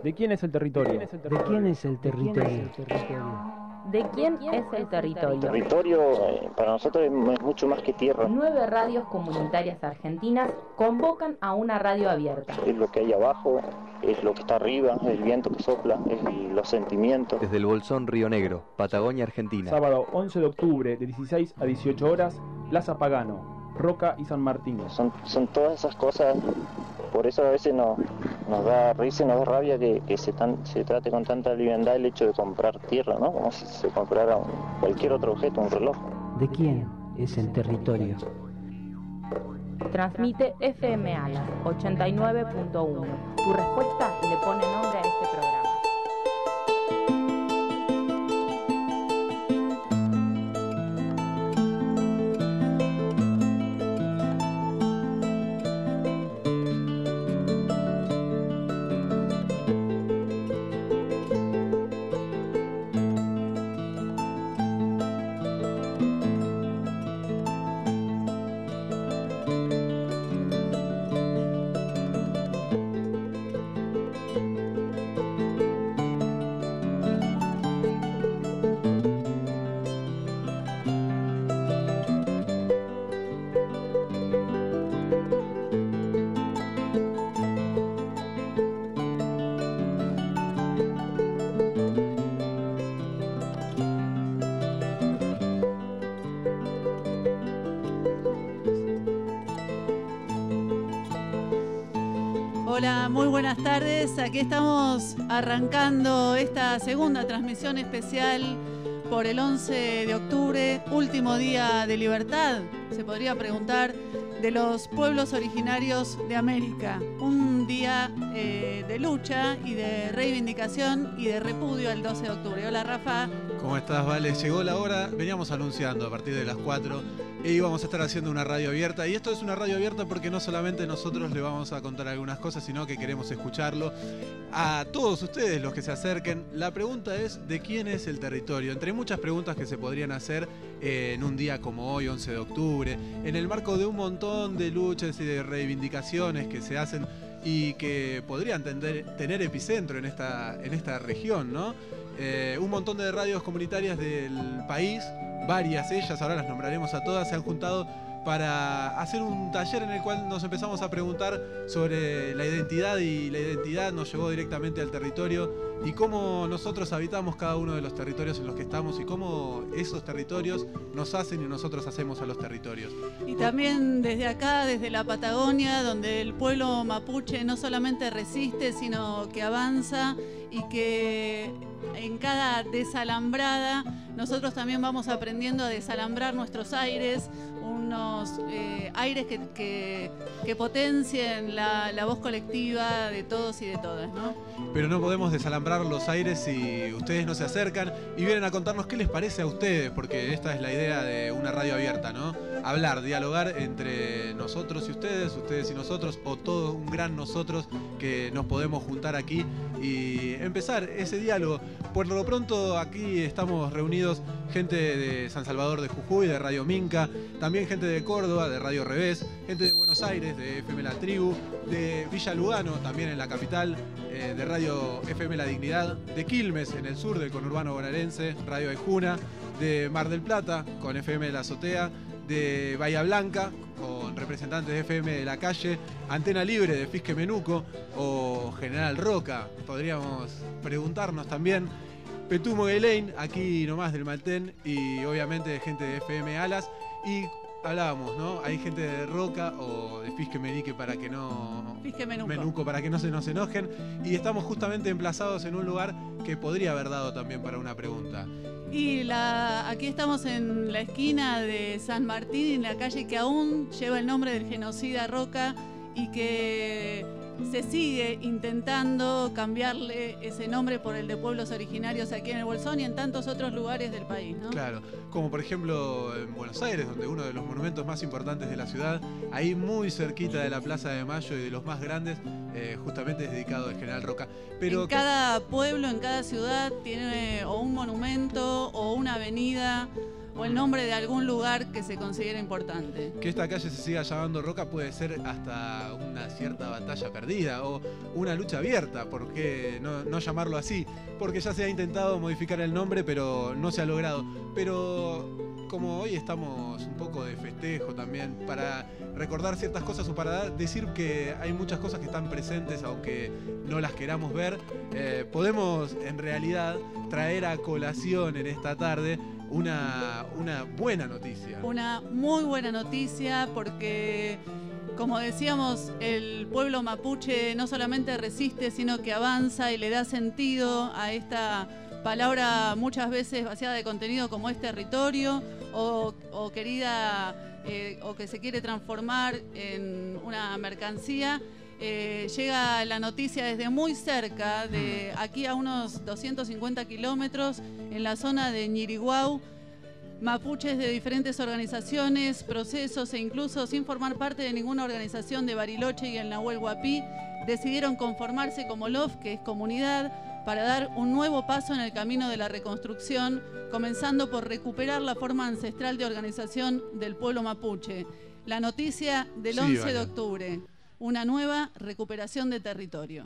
¿De quién es el territorio? ¿De quién es el territorio? ¿De quién es el territorio? Territorio para nosotros es mucho más que tierra. 9 radios comunitarias argentinas convocan a una radio abierta. Es lo que hay abajo, es lo que está arriba, es el viento que sopla, es los sentimientos. Desde el Bolsón Río Negro, Patagonia, Argentina. Sábado 11 de octubre de 16 a 18 horas, Plaza Pagano, Roca y San Martín. Son todas esas cosas, por eso a veces nos da risa y nos da rabia que se trate con tanta liviandad el hecho de comprar tierra, ¿no? Como si se comprara cualquier otro objeto, un reloj. ¿De quién es el territorio? Transmite FM Alas 89.1. Tu respuesta le pone nombre a este programa. Hola, muy buenas tardes. Aquí estamos arrancando esta segunda transmisión especial por el 11 de octubre, último día de libertad, se podría preguntar, de los pueblos originarios de América. Un día de lucha y de reivindicación y de repudio al 12 de octubre. Hola, Rafa. ¿Cómo estás, Vale? Llegó la hora, veníamos anunciando a partir de las 4 y íbamos a estar haciendo una radio abierta. Y esto es una radio abierta porque no solamente nosotros le vamos a contar algunas cosas, sino que queremos escucharlo a todos ustedes, los que se acerquen. La pregunta es, ¿de quién es el territorio? Entre muchas preguntas que se podrían hacer en un día como hoy, 11 de octubre, en el marco de un montón de luchas y de reivindicaciones que se hacen y que podrían tener epicentro en esta región, ¿no? Un montón de radios comunitarias del país, varias ellas, ahora las nombraremos a todas, se han juntado para hacer un taller en el cual nos empezamos a preguntar sobre la identidad, y la identidad nos llevó directamente al territorio y cómo nosotros habitamos cada uno de los territorios en los que estamos y cómo esos territorios nos hacen y nosotros hacemos a los territorios. Y también desde acá, desde la Patagonia, donde el pueblo mapuche no solamente resiste, sino que avanza y que en cada desalambrada nosotros también vamos aprendiendo a desalambrar nuestros aires, unos aires que potencien la voz colectiva de todos y de todas, ¿no? Pero no podemos desalambrar los aires si ustedes no se acercan y vienen a contarnos qué les parece a ustedes, porque esta es la idea de una radio abierta, ¿no? Hablar, dialogar entre nosotros y ustedes y nosotros, o todo un gran nosotros que nos podemos juntar aquí y empezar ese diálogo. Por lo pronto aquí estamos reunidos gente de San Salvador de Jujuy, de Radio Minca, también gente de Córdoba, de Radio Revés, gente de Buenos Aires, de FM La Tribu, de Villa Lugano, también en la capital, de Radio FM La Dignidad, de Quilmes, en el sur del conurbano bonaerense, Radio Aijuna, de Mar del Plata, con FM La Azotea, de Bahía Blanca, con representantes de FM de La Calle, Antena Libre de Fisque Menuco o General Roca. Podríamos preguntarnos también. Petumo Elaine, aquí nomás del Maltén, y obviamente de gente de FM Alas. Y hablábamos, ¿no? Hay gente de Roca o de Fisque Menuco para que no... Fisque Menuco. Para que no se nos enojen. Y estamos justamente emplazados en un lugar que podría haber dado también para una pregunta. Y aquí estamos en la esquina de San Martín, en la calle que aún lleva el nombre del genocida Roca y que se sigue intentando cambiarle ese nombre por el de pueblos originarios aquí en el Bolsón y en tantos otros lugares del país, ¿no? Claro, como por ejemplo en Buenos Aires, donde uno de los monumentos más importantes de la ciudad, ahí muy cerquita de la Plaza de Mayo y de los más grandes, justamente es dedicado al General Roca. Pero en cada pueblo, en cada ciudad tiene o un monumento o una avenida o el nombre de algún lugar que se considera importante. Que esta calle se siga llamando Roca puede ser hasta una cierta batalla perdida o una lucha abierta, ¿por qué no llamarlo así? Porque ya se ha intentado modificar el nombre, pero no se ha logrado. Pero como hoy estamos un poco de festejo también, para recordar ciertas cosas o para decir que hay muchas cosas que están presentes, aunque no las queramos ver, podemos en realidad traer a colación en esta tarde una buena noticia. Una muy buena noticia porque, como decíamos, el pueblo mapuche no solamente resiste, sino que avanza y le da sentido a esta palabra muchas veces vaciada de contenido como es territorio o querida o que se quiere transformar en una mercancía. Llega la noticia desde muy cerca, de aquí a unos 250 kilómetros, en la zona de Ñiriguau. Mapuches de diferentes organizaciones, procesos e incluso sin formar parte de ninguna organización de Bariloche y el Nahuel Huapi, decidieron conformarse como LOF, que es comunidad, para dar un nuevo paso en el camino de la reconstrucción, comenzando por recuperar la forma ancestral de organización del pueblo mapuche. La noticia del 11 de octubre, una nueva recuperación de territorio.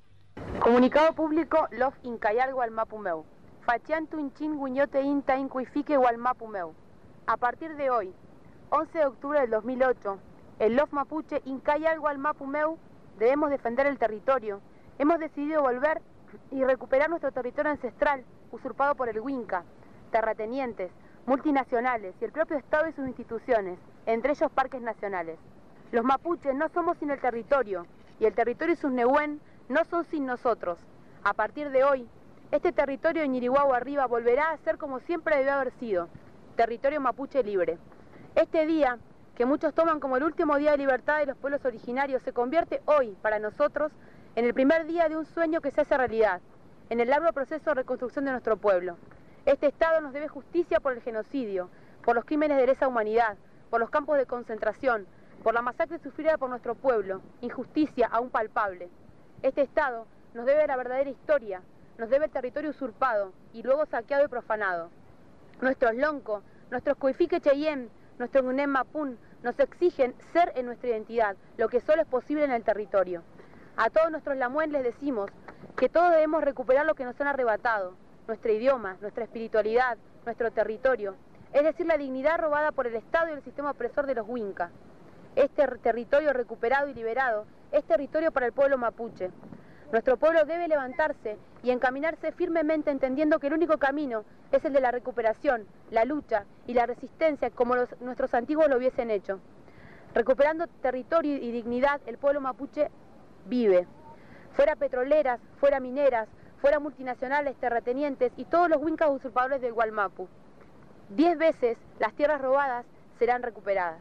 Comunicado público LOF Incayal Gualmapumeu. Fachiantu Inchin Guñote Inta Incuifique Gualmapumeu. A partir de hoy, 11 de octubre del 2008, el LOF Mapuche Incayal Gualmapumeu debemos defender el territorio. Hemos decidido volver y recuperar nuestro territorio ancestral, usurpado por el Huinca, terratenientes, multinacionales y el propio Estado y sus instituciones, entre ellos parques nacionales. Los mapuches no somos sin el territorio, y el territorio y sus nehuen no son sin nosotros. A partir de hoy, este territorio de Ñiriguau arriba volverá a ser como siempre debió haber sido, territorio mapuche libre. Este día, que muchos toman como el último día de libertad de los pueblos originarios, se convierte hoy, para nosotros, en el primer día de un sueño que se hace realidad, en el largo proceso de reconstrucción de nuestro pueblo. Este Estado nos debe justicia por el genocidio, por los crímenes de lesa humanidad, por los campos de concentración, por la masacre sufrida por nuestro pueblo, injusticia aún palpable. Este Estado nos debe la verdadera historia, nos debe el territorio usurpado y luego saqueado y profanado. Nuestros lonco, nuestros coifique cheyenne, nuestro ngunem mapún, nos exigen ser en nuestra identidad, lo que solo es posible en el territorio. A todos nuestros lamuen les decimos que todos debemos recuperar lo que nos han arrebatado, nuestro idioma, nuestra espiritualidad, nuestro territorio, es decir, la dignidad robada por el Estado y el sistema opresor de los Huinca. Este territorio recuperado y liberado es territorio para el pueblo mapuche. Nuestro pueblo debe levantarse y encaminarse firmemente entendiendo que el único camino es el de la recuperación, la lucha y la resistencia como nuestros antiguos lo hubiesen hecho. Recuperando territorio y dignidad, el pueblo mapuche vive. Fuera petroleras, fuera mineras, fuera multinacionales, terratenientes y todos los huincas usurpadores del Gualmapu. 10 veces las tierras robadas serán recuperadas.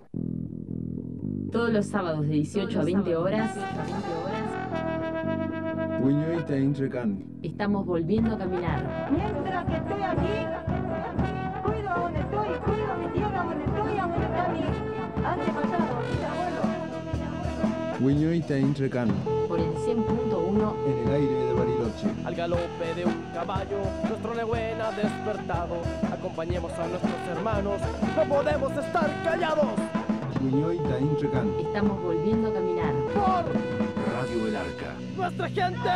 Todos los sábados de 18 a 20 horas estamos volviendo a caminar. Mientras que estoy aquí, cuido a donde estoy, cuido mi tierra donde estoy, a donde está mi antepasado, mi abuelo. Por el 100.1 en el aire de Bariloche. Al galope de un caballo, nuestro Nehuen ha despertado. Acompañemos a nuestros hermanos, no podemos estar callados. Estamos volviendo a caminar. Por Radio El Arca. ¡Nuestra gente!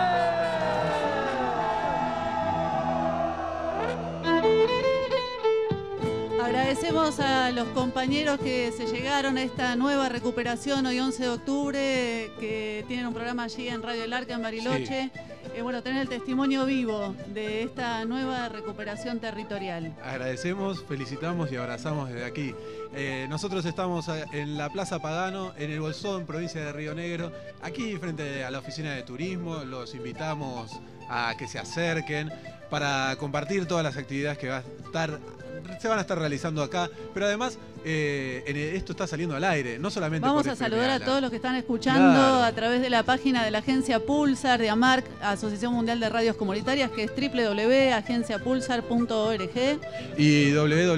Agradecemos a los compañeros que se llegaron a esta nueva recuperación hoy 11 de octubre, que tienen un programa allí en Radio El Arca en Bariloche. Sí. Bueno, tener el testimonio vivo de esta nueva recuperación territorial. Agradecemos, felicitamos y abrazamos desde aquí. Nosotros estamos en la Plaza Pagano, en el Bolsón, provincia de Río Negro, aquí frente a la oficina de turismo. Los invitamos a que se acerquen para compartir todas las actividades que se van a estar realizando acá, pero además esto está saliendo al aire, no solamente vamos por a saludar a todos los que están escuchando, claro, a través de la página de la agencia Pulsar, de AMARC, Asociación Mundial de Radios Comunitarias, que es www.agenciapulsar.org, y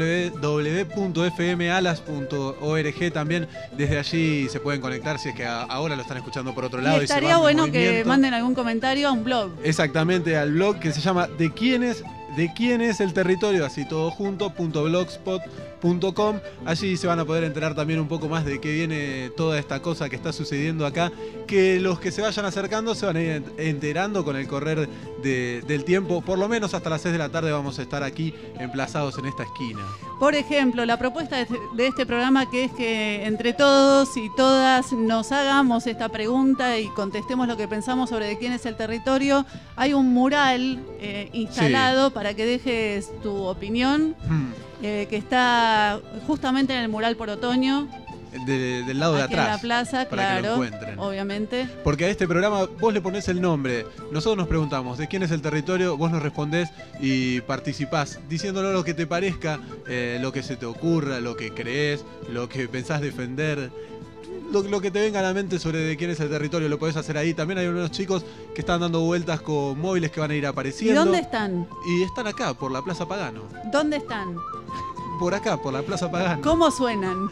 www.fmalas.org también. Desde allí se pueden conectar si es que ahora lo están escuchando por otro lado. Y estaría bueno que manden algún comentario a un blog. Exactamente, al blog que se llama ¿De quién es de quién es el territorio, así todo junto, .blogspot.com. Allí se van a poder enterar también un poco más de qué viene toda esta cosa que está sucediendo acá, que los que se vayan acercando se van a ir enterando con el correr del tiempo. Por lo menos hasta las 6 de la tarde vamos a estar aquí emplazados en esta esquina. Por ejemplo, la propuesta de este programa, que es que entre todos y todas nos hagamos esta pregunta y contestemos lo que pensamos sobre de quién es el territorio. Hay un mural instalado para que dejes tu opinión, que está justamente en el mural por Otoño. Del lado de atrás. En la plaza, para claro, que lo encuentren. Obviamente. Porque a este programa vos le ponés el nombre, nosotros nos preguntamos de quién es el territorio, vos nos respondés y participás diciéndolo lo que te parezca, lo que se te ocurra, lo que crees, lo que pensás defender, lo que te venga a la mente sobre de quién es el territorio, lo podés hacer ahí. También hay unos chicos que están dando vueltas con móviles que van a ir apareciendo. ¿Y dónde están? Y están acá, por la Plaza Pagano. ¿Dónde están? Por acá, por la Plaza Pagano. ¿Cómo suenan?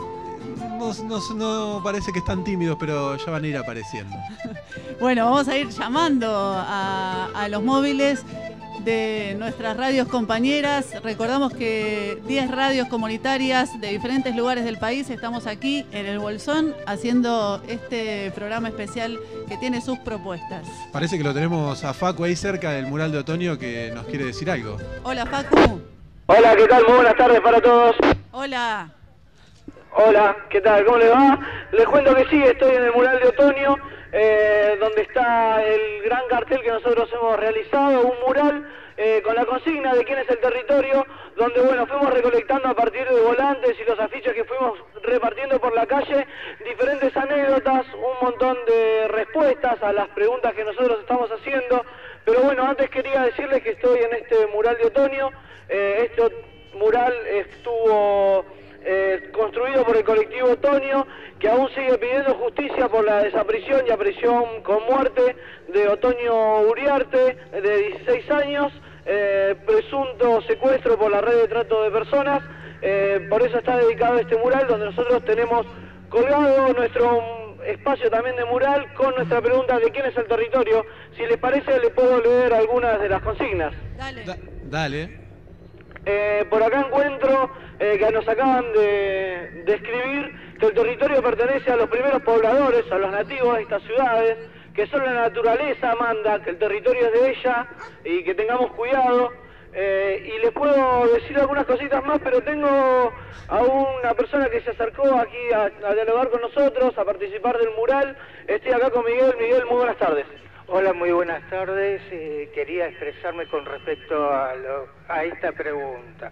No parece que están tímidos, pero ya van a ir apareciendo. Bueno, vamos a ir llamando a los móviles de nuestras radios compañeras. Recordamos que 10 radios comunitarias de diferentes lugares del país estamos aquí en el Bolsón haciendo este programa especial que tiene sus propuestas. Parece que lo tenemos a Facu ahí cerca del mural de Otoño que nos quiere decir algo. Hola, Facu. Hola, ¿qué tal? Muy buenas tardes para todos. Hola. Hola, ¿qué tal? ¿Cómo les va? Les cuento que sí, estoy en el mural de Otoño, donde está el gran cartel que nosotros hemos realizado, un mural con la consigna de quién es el territorio, donde bueno, fuimos recolectando a partir de volantes y los afiches que fuimos repartiendo por la calle, diferentes anécdotas, un montón de respuestas a las preguntas que nosotros estamos haciendo, pero bueno, antes quería decirles que estoy en este mural de Otoño. Este mural estuvo construido por el colectivo Otoño, que aún sigue pidiendo justicia por la desaparición y aparición con muerte de Otoño Uriarte, de 16 años, presunto secuestro por la red de trato de personas. Por eso está dedicado este mural, donde nosotros tenemos colgado nuestro espacio también de mural con nuestra pregunta de quién es el territorio. Si les parece, le puedo leer algunas de las consignas. Dale. Por acá encuentro que nos acaban de escribir que el territorio pertenece a los primeros pobladores, a los nativos de estas ciudades, que solo la naturaleza manda, que el territorio es de ella y que tengamos cuidado. Y les puedo decir algunas cositas más, pero tengo a una persona que se acercó aquí a dialogar con nosotros, a participar del mural. Estoy acá con Miguel. Miguel, muy buenas tardes. Hola, muy buenas tardes. Quería expresarme con respecto a esta pregunta.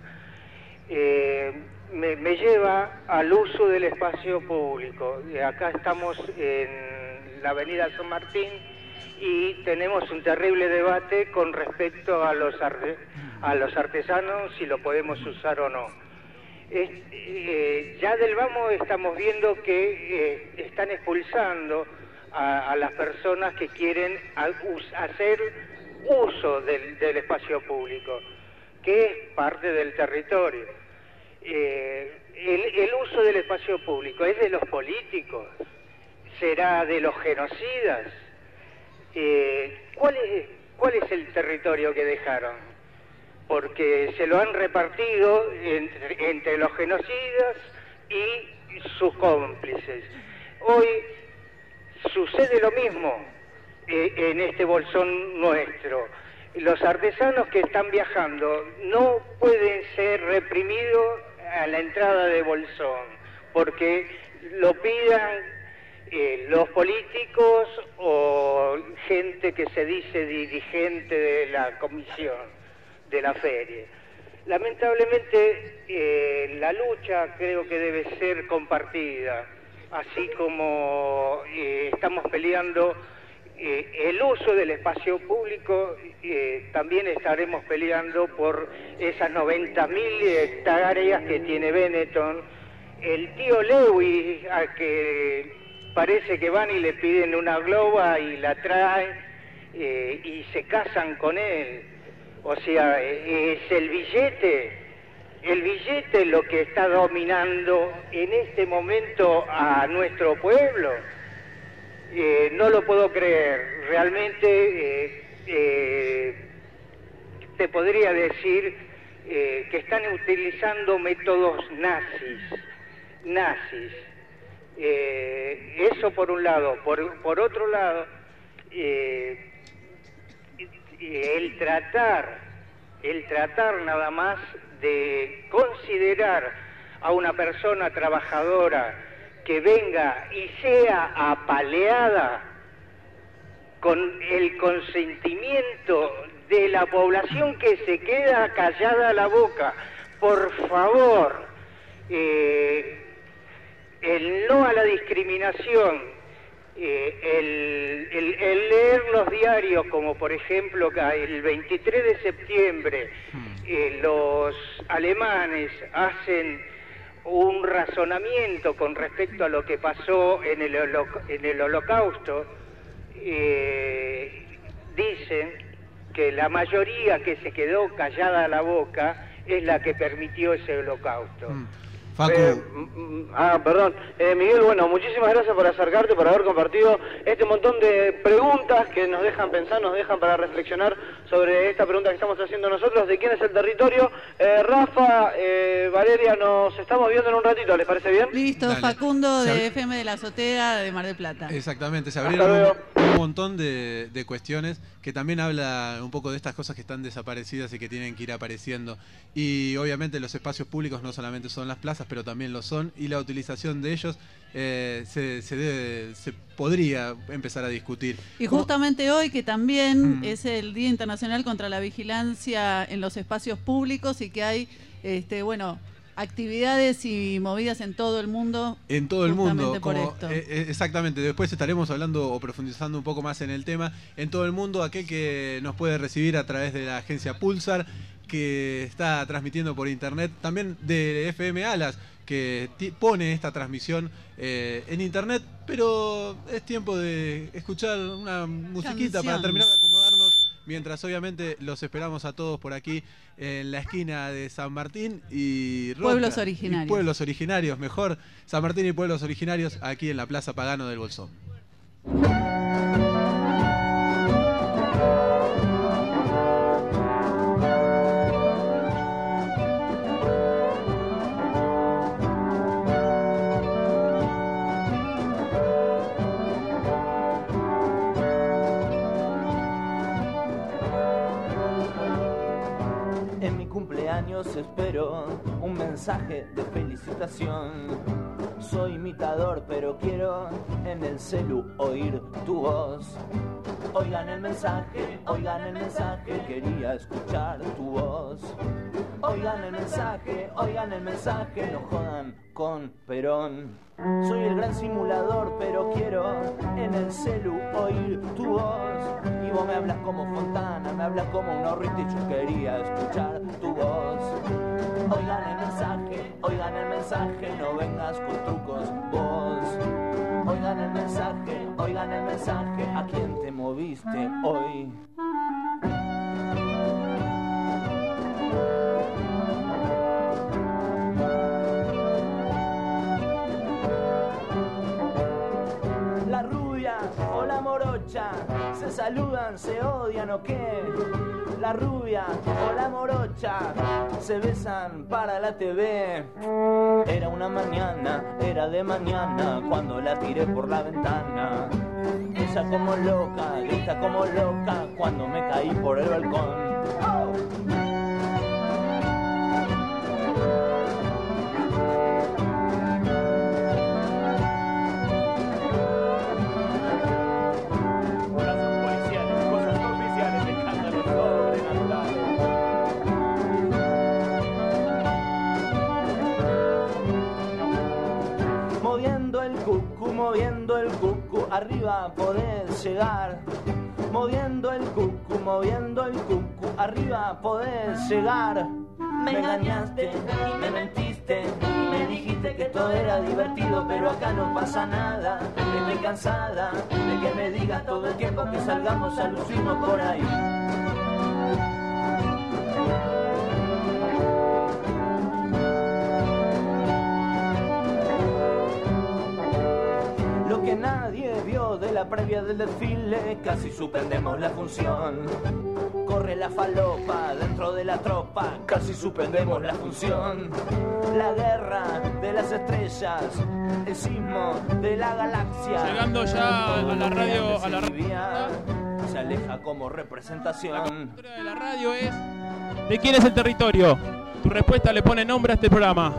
Me lleva al uso del espacio público. Acá estamos en la avenida San Martín y tenemos un terrible debate con respecto a los artesanos, si lo podemos usar o no. Ya del vamos estamos viendo que están expulsando a las personas que quieren hacer uso del espacio público, que es parte del territorio. El uso del espacio público es de los políticos, será de los genocidas. ¿Cuál es el territorio que dejaron? Porque se lo han repartido entre los genocidas y sus cómplices. Hoy sucede lo mismo en este Bolsón nuestro. Los artesanos que están viajando no pueden ser reprimidos a la entrada de Bolsón, porque lo pidan los políticos o gente que se dice dirigente de la comisión de la feria. Lamentablemente la lucha creo que debe ser compartida, así como estamos peleando el uso del espacio público, también estaremos peleando por esas 90.000 hectáreas que tiene Benetton. El tío Lewis, a que parece que van y le piden una globa y la traen y se casan con él. O sea, es el billete lo que está dominando en este momento a nuestro pueblo. No lo puedo creer, realmente se podría decir que están utilizando métodos nazis. Eso por un lado. Por otro lado, el tratar nada más de considerar a una persona trabajadora que venga y sea apaleada con el consentimiento de la población que se queda callada la boca. Por favor, el no a la discriminación, el leer los diarios, como por ejemplo el 23 de septiembre los alemanes hacen un razonamiento con respecto a lo que pasó en el Holocausto, dicen que la mayoría que se quedó callada la boca es la que permitió ese holocausto. Facu. Perdón. Miguel, bueno, muchísimas gracias por acercarte, por haber compartido este montón de preguntas que nos dejan pensar, nos dejan para reflexionar sobre esta pregunta que estamos haciendo nosotros, de quién es el territorio. Rafa, Valeria, nos estamos viendo en un ratito, ¿les parece bien? Listo, dale. Facundo de FM de la Azotea de Mar del Plata. Exactamente, se abrieron un montón de cuestiones que también habla un poco de estas cosas que están desaparecidas y que tienen que ir apareciendo. Y obviamente los espacios públicos no solamente son las plazas, pero también lo son, y la utilización de ellos se podría empezar a discutir. Y justamente hoy, que también es el Día Internacional contra la Vigilancia en los Espacios Públicos, y que hay actividades y movidas en todo el mundo. En todo el mundo, por esto. Exactamente. Después estaremos hablando o profundizando un poco más en el tema. En todo el mundo, aquel que nos puede recibir a través de la agencia Pulsar, que está transmitiendo por internet, también de FM Alas, que pone esta transmisión en internet, pero es tiempo de escuchar una musiquita para terminar de acomodarnos, mientras obviamente los esperamos a todos por aquí en la esquina de San Martín y Roca, Pueblos Originarios. Y Pueblos Originarios, mejor, San Martín y Pueblos Originarios, aquí en la Plaza Pagano del Bolsón. Espero un mensaje de felicitación. Soy imitador, pero quiero en el celu oír tu voz. Oigan el mensaje, quería escuchar tu voz. Oigan el mensaje, no jodan con Perón. Soy el gran simulador, pero quiero en el celu oír tu voz. Y vos me hablas como Fontana, me hablas como un horrito, y yo quería escuchar tu voz. Oigan el mensaje, no vengas con trucos vos. Oigan el mensaje, ¿a quién te moviste hoy? La rubia o la morocha, se saludan, se odian o qué. La rubia o la morocha, se besan para la TV. Era una mañana, era de mañana, cuando la tiré por la ventana. Ella como loca, grita como loca, cuando me caí por el balcón. Moviendo el cucu, arriba podés llegar. Moviendo el cucu, arriba podés llegar. Me engañaste y me mentiste, y me dijiste que todo era divertido, pero acá no pasa nada. Estoy cansada de que me digas todo el tiempo que salgamos a lucirnos por ahí. Nadie vio de En la previa del desfile casi suspendemos la función. Corre la falopa dentro de la tropa, casi suspendemos la función. La guerra de las estrellas, el sismo de la galaxia. Llegando ya a la radio, se aleja como representación. La de la radio es: ¿de quién es el territorio? Tu respuesta le pone nombre a este programa.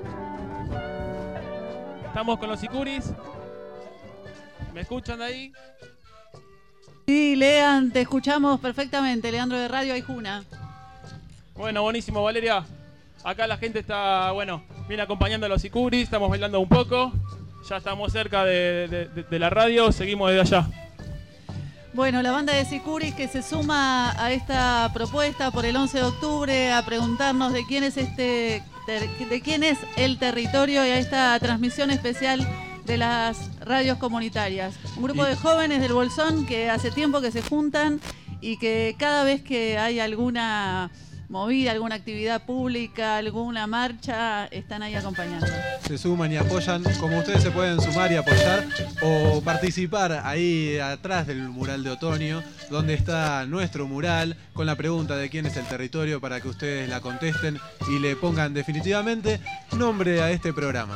Estamos con los sicuris. ¿Me escuchan de ahí? Sí, Lean, te escuchamos perfectamente. Leandro de Radio Aijuna. Bueno, buenísimo, Valeria. Acá la gente está, viene acompañando a los sicuris. Estamos bailando un poco. Ya estamos cerca de la radio. Seguimos desde allá. Bueno, la banda de sicuris que se suma a esta propuesta por el 11 de octubre a preguntarnos de quién es de quién es el territorio y a esta transmisión especial de las radios comunitarias. Un grupo de jóvenes del Bolsón que hace tiempo que se juntan y que cada vez que hay alguna movida, alguna actividad pública, alguna marcha, están ahí acompañando. Se suman y apoyan, como ustedes se pueden sumar y apoyar o participar ahí atrás del mural de otoño, donde está nuestro mural, con la pregunta de quién es el territorio para que ustedes la contesten y le pongan definitivamente nombre a este programa.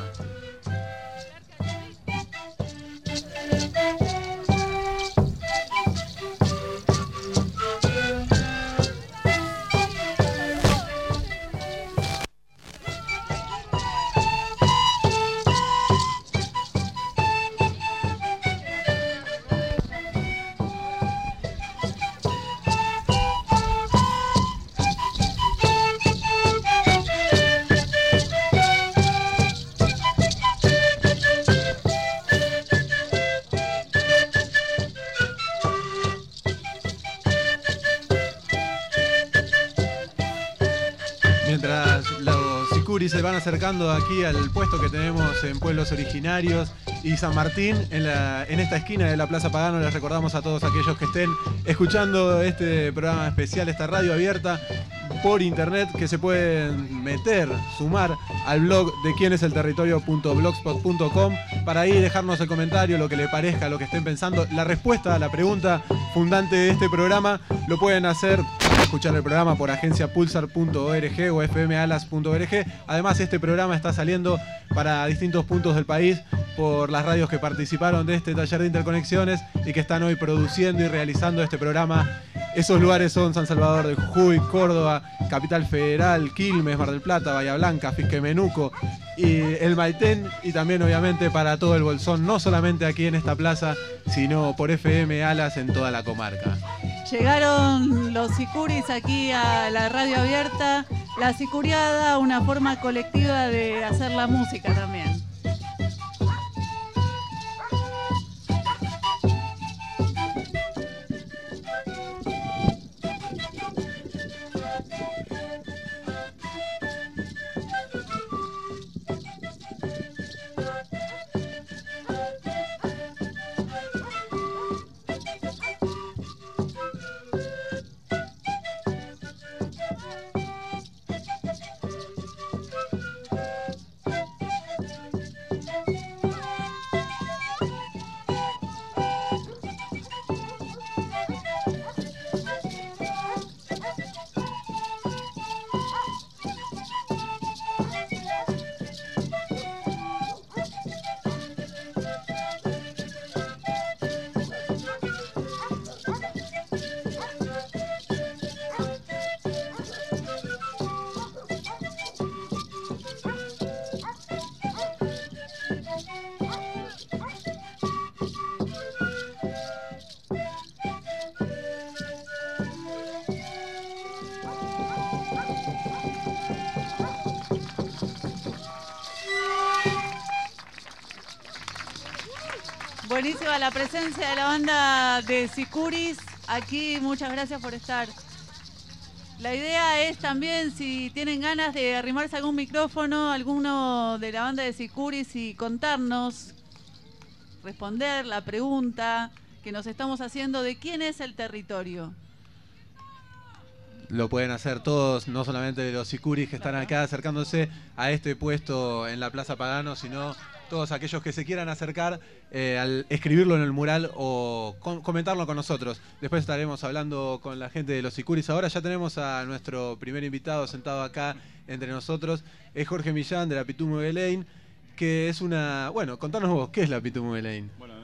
Se van acercando aquí al puesto que tenemos en Pueblos Originarios y San Martín, en esta esquina de la Plaza Pagano. Les recordamos a todos aquellos que estén escuchando este programa especial, esta radio abierta por internet, que se pueden sumar al blog de quieneselterritorio.blogspot.com para ahí dejarnos el comentario, lo que les parezca, lo que estén pensando. La respuesta a la pregunta fundante de este programa lo pueden hacer escuchar el programa por agenciapulsar.org o fmalas.org. Además, este programa está saliendo para distintos puntos del país por las radios que participaron de este taller de interconexiones y que están hoy produciendo y realizando este programa. Esos lugares son San Salvador de Jujuy, Córdoba, Capital Federal, Quilmes, Mar del Plata, Bahía Blanca, Fisquemenuco y el Maitén, y también obviamente para todo el Bolsón, no solamente aquí en esta plaza, sino por FM Alas en toda la comarca. Llegaron los sicuris aquí a la radio abierta, la sicuriada, una forma colectiva de hacer la música también. Buenísima la presencia de la banda de sicuris aquí, muchas gracias por estar. La idea es también, si tienen ganas de arrimarse a algún micrófono, alguno de la banda de sicuris, y contarnos, responder la pregunta que nos estamos haciendo de quién es el territorio. Lo pueden hacer todos, no solamente los sicuris que están acá acercándose a este puesto en la Plaza Pagano, sino todos aquellos que se quieran acercar al escribirlo en el mural o comentarlo con nosotros. Después estaremos hablando con la gente de los Sicuris. Ahora ya tenemos a nuestro primer invitado sentado acá entre nosotros. Es Jorge Millán de la Pitu Muguelain, que es una... Bueno, contanos vos, ¿qué es la Pitu Muguelain? Bueno,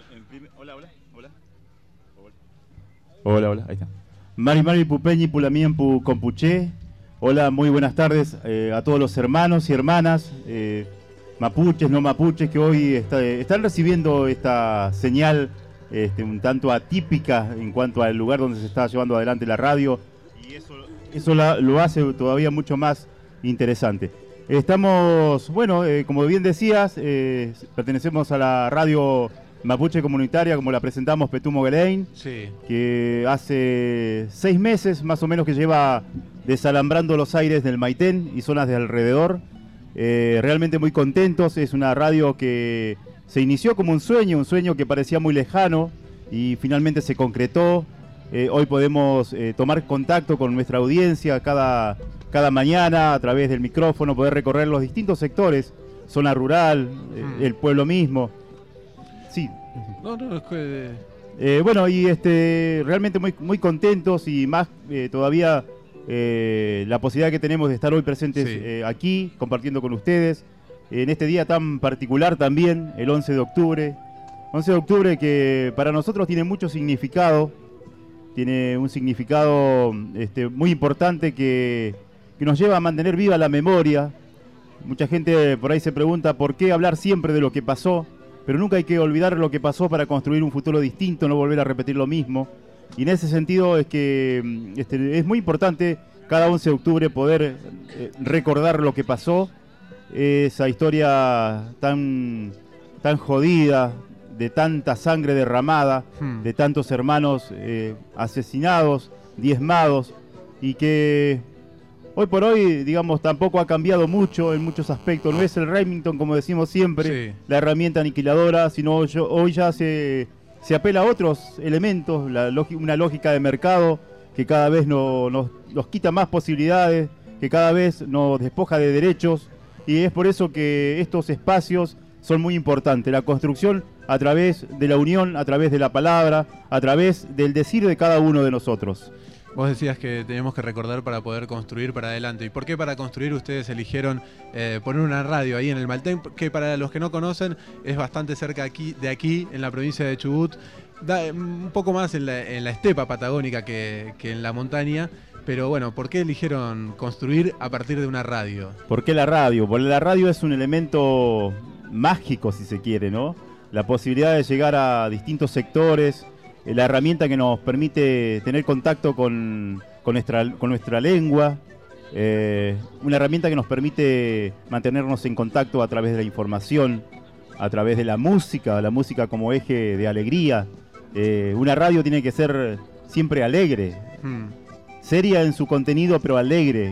hola, ahí está. Mari Pupeñi Pulamien Pu Compuché. Hola, muy buenas tardes a todos los hermanos y hermanas, mapuches, no mapuches, que hoy están recibiendo esta señal un tanto atípica en cuanto al lugar donde se está llevando adelante la radio, y eso lo hace todavía mucho más interesante. Estamos, bueno, como bien decías, pertenecemos a la radio mapuche comunitaria, como la presentamos, Pitu Muguelain, sí, que hace 6 meses más o menos que lleva desalambrando los aires del Maitén y zonas de alrededor. Realmente muy contentos. Es una radio que se inició como un sueño que parecía muy lejano y finalmente se concretó. Hoy podemos tomar contacto con nuestra audiencia cada mañana a través del micrófono, poder recorrer los distintos sectores, zona rural, el pueblo mismo. Sí. No, es que... bueno, y realmente muy contentos, y más todavía la posibilidad que tenemos de estar hoy presentes aquí, compartiendo con ustedes, en este día tan particular también, el 11 de octubre. 11 de octubre que para nosotros tiene mucho significado, tiene un significado muy importante que nos lleva a mantener viva la memoria. Mucha gente por ahí se pregunta por qué hablar siempre de lo que pasó, pero nunca hay que olvidar lo que pasó para construir un futuro distinto, no volver a repetir lo mismo. Y en ese sentido es que es muy importante cada 11 de octubre poder recordar lo que pasó, esa historia tan jodida, de tanta sangre derramada, de tantos hermanos asesinados, diezmados, y que hoy por hoy, digamos, tampoco ha cambiado mucho en muchos aspectos. No es el Remington, como decimos siempre, la herramienta aniquiladora, sino hoy ya se apela a otros elementos, una lógica de mercado que cada vez nos quita más posibilidades, que cada vez nos despoja de derechos, y es por eso que estos espacios son muy importantes. La construcción a través de la unión, a través de la palabra, a través del decir de cada uno de nosotros. Vos decías que tenemos que recordar para poder construir para adelante. ¿Y por qué para construir ustedes eligieron poner una radio ahí en el Maitén? Que para los que no conocen es bastante cerca de aquí, en la provincia de Chubut. Da un poco más en la estepa patagónica que en la montaña. Pero bueno, ¿por qué eligieron construir a partir de una radio? ¿Por qué la radio? Porque la radio es un elemento mágico, si se quiere, ¿no? La posibilidad de llegar a distintos sectores, la herramienta que nos permite tener contacto con nuestra lengua, una herramienta que nos permite mantenernos en contacto a través de la información, a través de la música como eje de alegría. Una radio tiene que ser siempre alegre, seria en su contenido, pero alegre.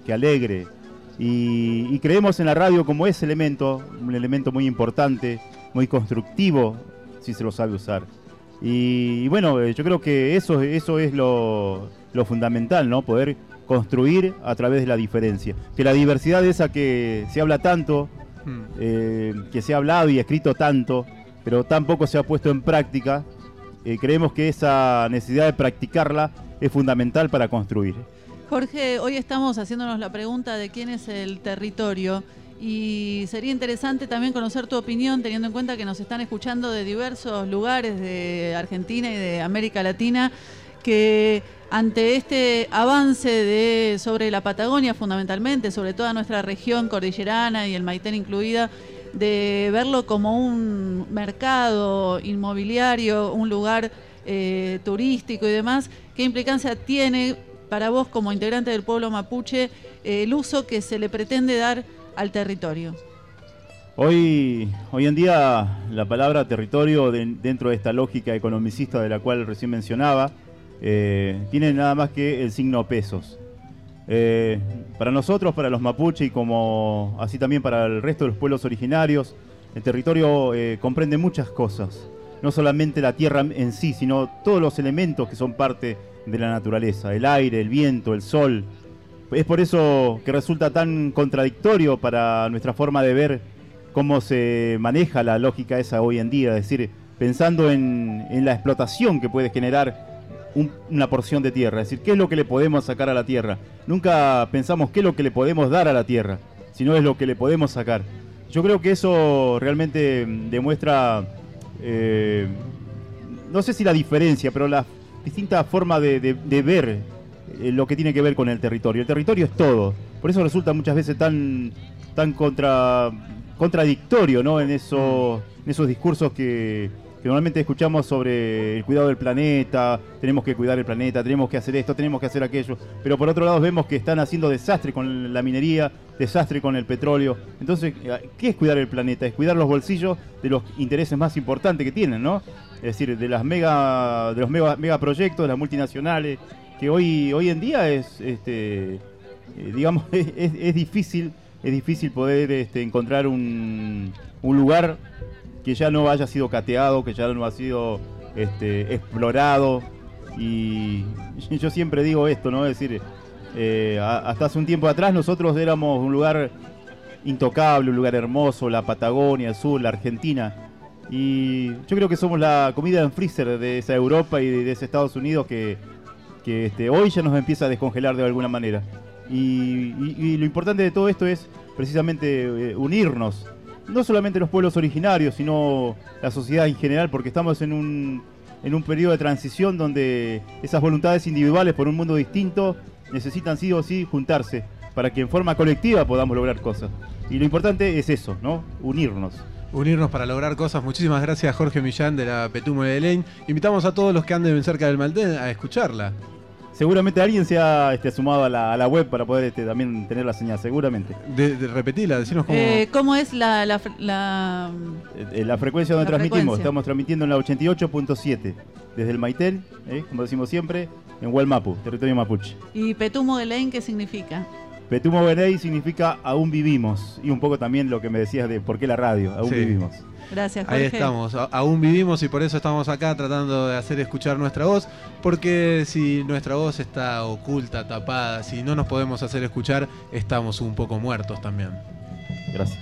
Y creemos en la radio como ese elemento, un elemento muy importante, muy constructivo, si se lo sabe usar. Y bueno, yo creo que eso es lo fundamental, ¿no? Poder construir a través de la diferencia. Que la diversidad esa que se habla tanto, que se ha hablado y escrito tanto, pero tan poco se ha puesto en práctica, creemos que esa necesidad de practicarla es fundamental para construir. Jorge, hoy estamos haciéndonos la pregunta de quién es el territorio. Y sería interesante también conocer tu opinión, teniendo en cuenta que nos están escuchando de diversos lugares de Argentina y de América Latina, que ante este avance sobre la Patagonia fundamentalmente, sobre toda nuestra región cordillerana y el Maitén incluida, de verlo como un mercado inmobiliario, un lugar turístico y demás, ¿qué implicancia tiene para vos como integrante del pueblo mapuche el uso que se le pretende dar al territorio? Hoy en día la palabra territorio, dentro de esta lógica economicista de la cual recién mencionaba, tiene nada más que el signo pesos. Para nosotros, para los mapuche y como así también para el resto de los pueblos originarios, el territorio comprende muchas cosas. No solamente la tierra en sí, sino todos los elementos que son parte de la naturaleza, el aire, el viento, el sol. Es por eso que resulta tan contradictorio para nuestra forma de ver cómo se maneja la lógica esa hoy en día, es decir, pensando en la explotación que puede generar una porción de tierra, es decir, qué es lo que le podemos sacar a la tierra. Nunca pensamos qué es lo que le podemos dar a la tierra, sino es lo que le podemos sacar. Yo creo que eso realmente demuestra, no sé si la diferencia, pero la distinta forma de ver lo que tiene que ver con el territorio. El territorio es todo, por eso resulta muchas veces tan contradictorio, ¿no? en esos discursos que normalmente escuchamos sobre el cuidado del planeta, tenemos que cuidar el planeta, tenemos que hacer esto, tenemos que hacer aquello, pero por otro lado vemos que están haciendo desastre con la minería, desastre con el petróleo. Entonces, ¿qué es cuidar el planeta? Es cuidar los bolsillos de los intereses más importantes que tienen, ¿no? Es decir, de los megaproyectos, de las multinacionales, que hoy en día es difícil poder encontrar un lugar que ya no haya sido cateado, que ya no ha sido explorado. Y yo siempre digo esto, ¿no? Es decir, hasta hace un tiempo atrás nosotros éramos un lugar intocable, un lugar hermoso, la Patagonia, el sur, la Argentina. Y yo creo que somos la comida en freezer de esa Europa y de ese Estados Unidos que hoy ya nos empieza a descongelar de alguna manera. Y lo importante de todo esto es precisamente unirnos. No solamente los pueblos originarios, sino la sociedad en general, porque estamos en un periodo de transición donde esas voluntades individuales por un mundo distinto necesitan sí o sí juntarse para que en forma colectiva podamos lograr cosas. Y lo importante es eso, ¿no? Unirnos. Unirnos para lograr cosas. Muchísimas gracias, Jorge Millán de la Petumo de Lane. Invitamos a todos los que anden cerca del Malten a escucharla. Seguramente alguien se ha sumado a la web para poder también tener la señal, seguramente. Repetirla, decinos cómo... ¿Cómo es la frecuencia donde transmitimos? Estamos transmitiendo en la 88.7, desde el Maitén, como decimos siempre, en Hualmapu, territorio mapuche. ¿Y Petumo de Lane qué significa? Petumo de Lane significa aún vivimos, y un poco también lo que me decías de por qué la radio, aún vivimos. Gracias, Jorge. Ahí estamos, aún vivimos y por eso estamos acá tratando de hacer escuchar nuestra voz, porque si nuestra voz está oculta, tapada, si no nos podemos hacer escuchar, estamos un poco muertos también. Gracias.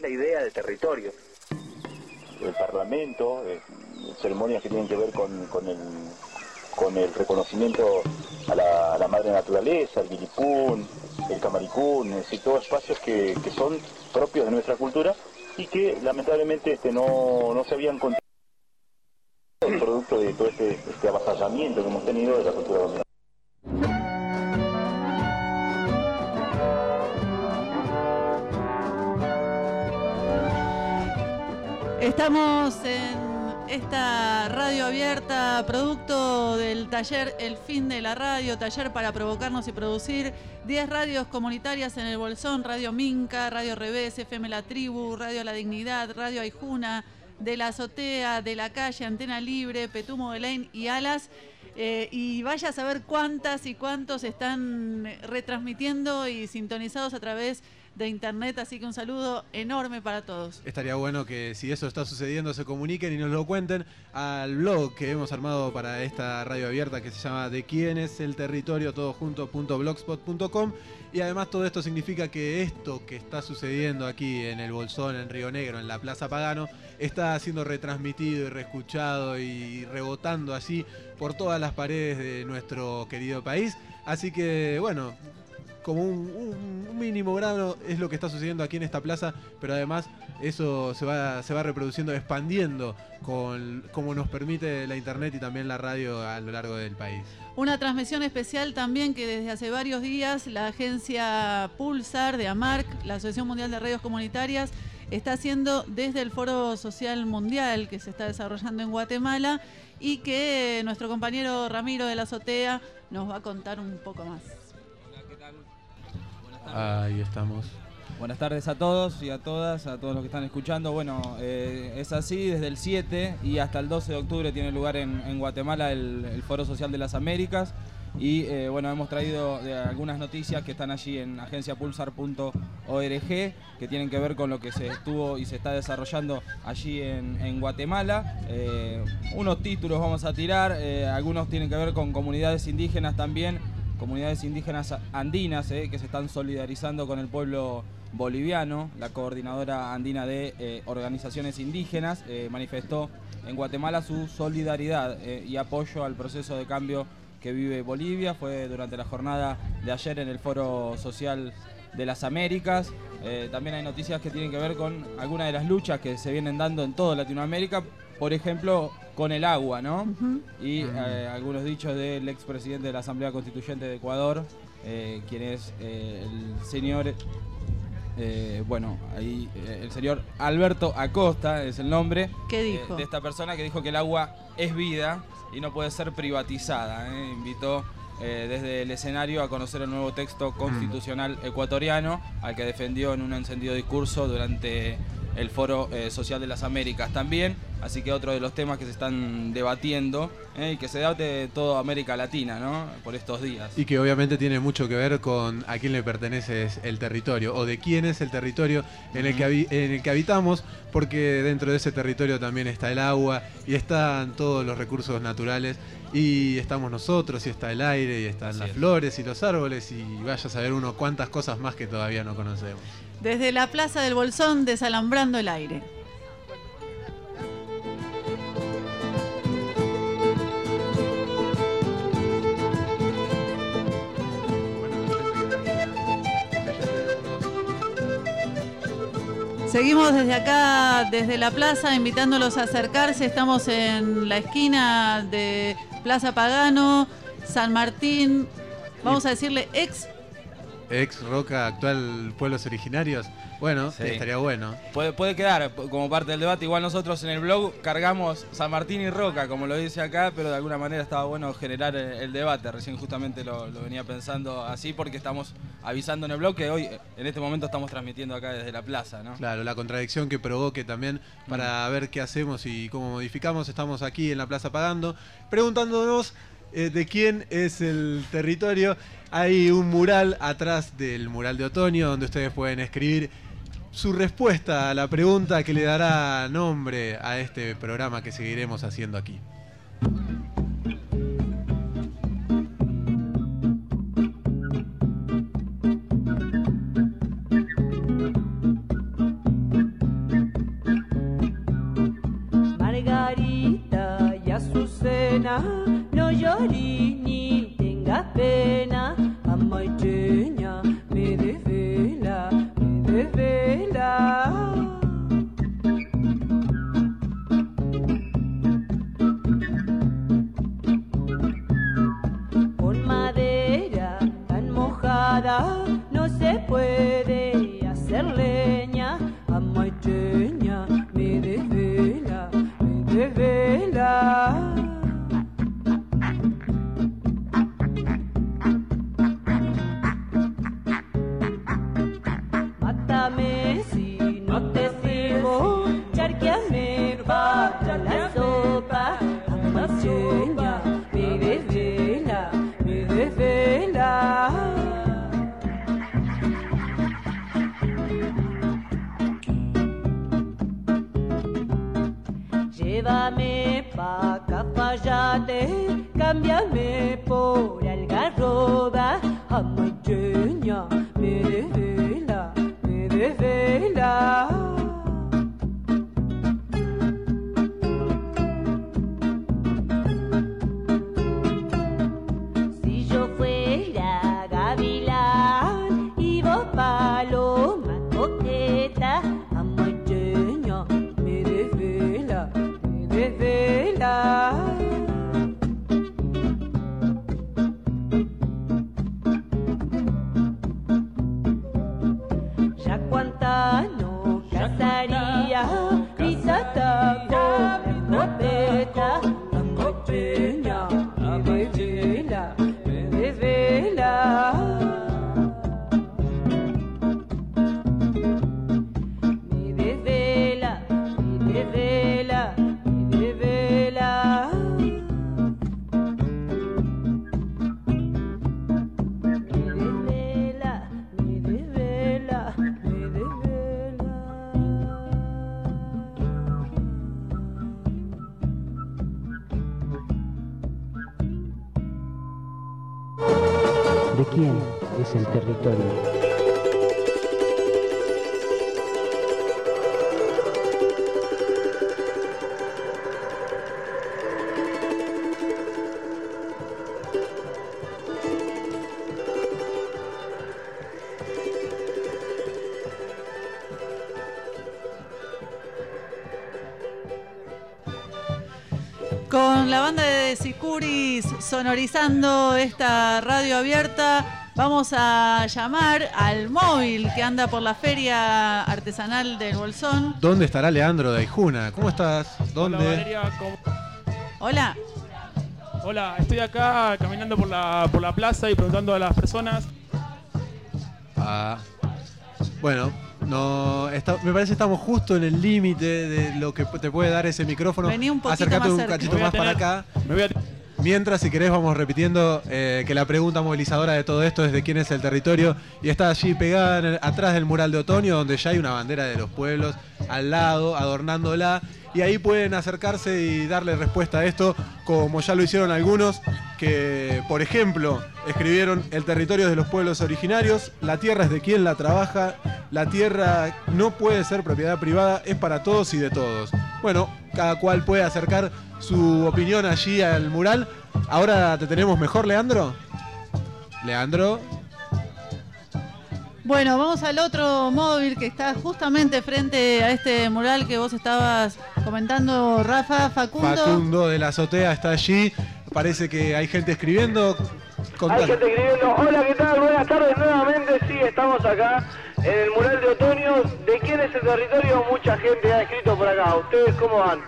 esta idea de territorio. El Parlamento, ceremonias que tienen que ver con el reconocimiento a la madre naturaleza, el Guilipún, el Camaricún, es decir, todos espacios que son propios de nuestra cultura y que lamentablemente no se habían continuado producto de todo este avasallamiento que hemos tenido de la cultura dominante. Estamos en esta radio abierta, producto del taller El Fin de la Radio, taller para provocarnos y producir 10 radios comunitarias en el Bolsón, Radio Minca, Radio Revés, FM La Tribu, Radio La Dignidad, Radio Aijuna, de la Azotea, de la Calle, Antena Libre, Petumo de Lane y Alas. Y vaya a saber cuántas y cuántos están retransmitiendo y sintonizados a través de internet, así que un saludo enorme para todos. Estaría bueno que si eso está sucediendo se comuniquen y nos lo cuenten al blog que hemos armado para esta radio abierta que se llama De quién es el territorio, todo junto, .blogspot.com. Y además todo esto significa que esto que está sucediendo aquí en el Bolsón, en Río Negro, en la Plaza Pagano, está siendo retransmitido y reescuchado y rebotando así por todas las paredes de nuestro querido país. Así que bueno, como un mínimo grado es lo que está sucediendo aquí en esta plaza, pero además eso se va reproduciendo, expandiendo como nos permite la internet y también la radio a lo largo del país. Una transmisión especial también que desde hace varios días la agencia Pulsar de AMARC, la Asociación Mundial de Radios Comunitarias, está haciendo desde el Foro Social Mundial que se está desarrollando en Guatemala y que nuestro compañero Ramiro de la Azotea nos va a contar un poco más. Ahí estamos. Buenas tardes a todos y a todas, a todos los que están escuchando. Bueno, es así, desde el 7 y hasta el 12 de octubre tiene lugar en Guatemala el Foro Social de las Américas. Y bueno, hemos traído algunas noticias que están allí en agenciapulsar.org que tienen que ver con lo que se estuvo y se está desarrollando allí en Guatemala. Unos títulos vamos a tirar, algunos tienen que ver con comunidades indígenas también, comunidades indígenas andinas que se están solidarizando con el pueblo boliviano. La coordinadora andina de organizaciones indígenas manifestó en Guatemala su solidaridad y apoyo al proceso de cambio que vive Bolivia. Fue durante la jornada de ayer en el Foro Social de las Américas. También hay noticias que tienen que ver con algunas de las luchas que se vienen dando en toda Latinoamérica, por ejemplo con el agua, ¿no? Y algunos dichos del expresidente de la Asamblea Constituyente de Ecuador, quien es el señor, el señor Alberto Acosta es el nombre. ¿Qué dijo? De esta persona que dijo que el agua es vida y no puede ser privatizada. Invitó desde el escenario a conocer el nuevo texto constitucional ecuatoriano, al que defendió en un encendido discurso durante el Foro Social de las Américas también. Así que otro de los temas que se están debatiendo y que se debate toda América Latina, ¿no? Por estos días. Y que obviamente tiene mucho que ver con a quién le pertenece el territorio o de quién es el territorio en el que habitamos, porque dentro de ese territorio también está el agua y están todos los recursos naturales y estamos nosotros y está el aire y están las flores y los árboles y vaya a saber uno cuántas cosas más que todavía no conocemos. Desde la Plaza del Bolsón, desalambrando el aire. Seguimos desde acá, desde la plaza, invitándolos a acercarse. Estamos en la esquina de Plaza Pagano, San Martín, vamos a decirle ex Roca, actual Pueblos Originarios. Bueno, sí, estaría bueno. Puede quedar como parte del debate. Igual nosotros en el blog cargamos San Martín y Roca, como lo dice acá, pero de alguna manera estaba bueno generar el debate. Recién justamente lo venía pensando así, porque estamos avisando en el blog que hoy, en este momento, estamos transmitiendo acá desde la plaza, ¿no? Claro, la contradicción que provoque también para ver qué hacemos y cómo modificamos. Estamos aquí en la Plaza Pagando, preguntándonos de quién es el territorio. Hay un mural atrás del mural de otoño donde ustedes pueden escribir su respuesta a la pregunta que le dará nombre a este programa que seguiremos haciendo aquí. nena, no llorí ni tengas pena. Amaicheña, me desvela, me desvela. Con madera tan mojada no se puede hacer leña. Amaicheña, me desvela, me desvela. Mátame si no te sirvo, charqueame para la sopa. Amaicheña, me desvela, me desvela. Llévame pa' Cafayate, cámbiame por Algarroba. Amaicheña, me desvela, me desvela. Si yo fuera gavilán y vos paloma coqueta, amaicheña, me desvela, me desvela. Ya cuanta no casaría, y tata con escopeta. Amaicheña, me desvela, me desvela. Me desvela, me desvela, me desvela. Me desvela, me desvela. ¿De quién es el territorio? Con la banda de Sicuris sonorizando esta radio abierta, vamos a llamar al móvil que anda por la feria artesanal del Bolsón. ¿Dónde estará Leandro de Aijuna? ¿Cómo estás? ¿Dónde? Hola, Valeria, Hola. Hola, estoy acá caminando por la plaza y preguntando a las personas. Bueno, no, me parece que estamos justo en el límite de lo que te puede dar ese micrófono. Vení un poquito Acercate más un cerca. cachito más para acá. Mientras, si querés, vamos repitiendo que la pregunta movilizadora de todo esto es de quién es el territorio. Y está allí pegada atrás del mural de otoño, donde ya hay una bandera de los pueblos al lado, adornándola. Y ahí pueden acercarse y darle respuesta a esto, como ya lo hicieron algunos, que, por ejemplo, escribieron: el territorio es de los pueblos originarios, la tierra es de quien la trabaja, la tierra no puede ser propiedad privada, es para todos y de todos. Bueno, cada cual puede acercar su opinión allí al mural. Ahora te tenemos mejor, Leandro. Leandro. Bueno, vamos al otro móvil que está justamente frente a este mural que vos estabas comentando, Rafa. Facundo de la azotea está allí. Parece que hay gente escribiendo. Hay gente escribiendo. Hola, ¿qué tal? Buenas tardes nuevamente. Sí, estamos acá en el mural de otoño. ¿De quién es el territorio? Mucha gente ha escrito por acá. ¿Ustedes cómo van?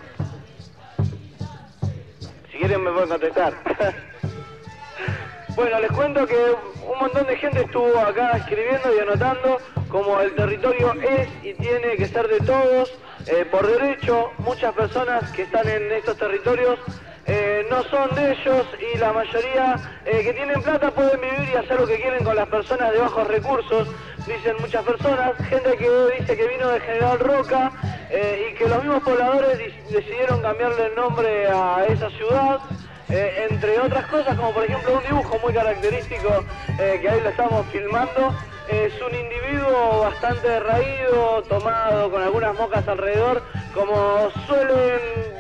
Si quieren me pueden contestar. Bueno, les cuento que un montón de gente estuvo acá escribiendo y anotando como el territorio es y tiene que ser de todos. Por derecho, muchas personas que están en estos territorios no son de ellos, y la mayoría que tienen plata pueden vivir y hacer lo que quieren con las personas de bajos recursos, dicen muchas personas. Gente que dice que vino de General Roca y que los mismos pobladores decidieron cambiarle el nombre a esa ciudad. Entre otras cosas, como por ejemplo un dibujo muy característico que ahí lo estamos filmando. Es un individuo bastante raído, tomado, con algunas mocas alrededor, como suelen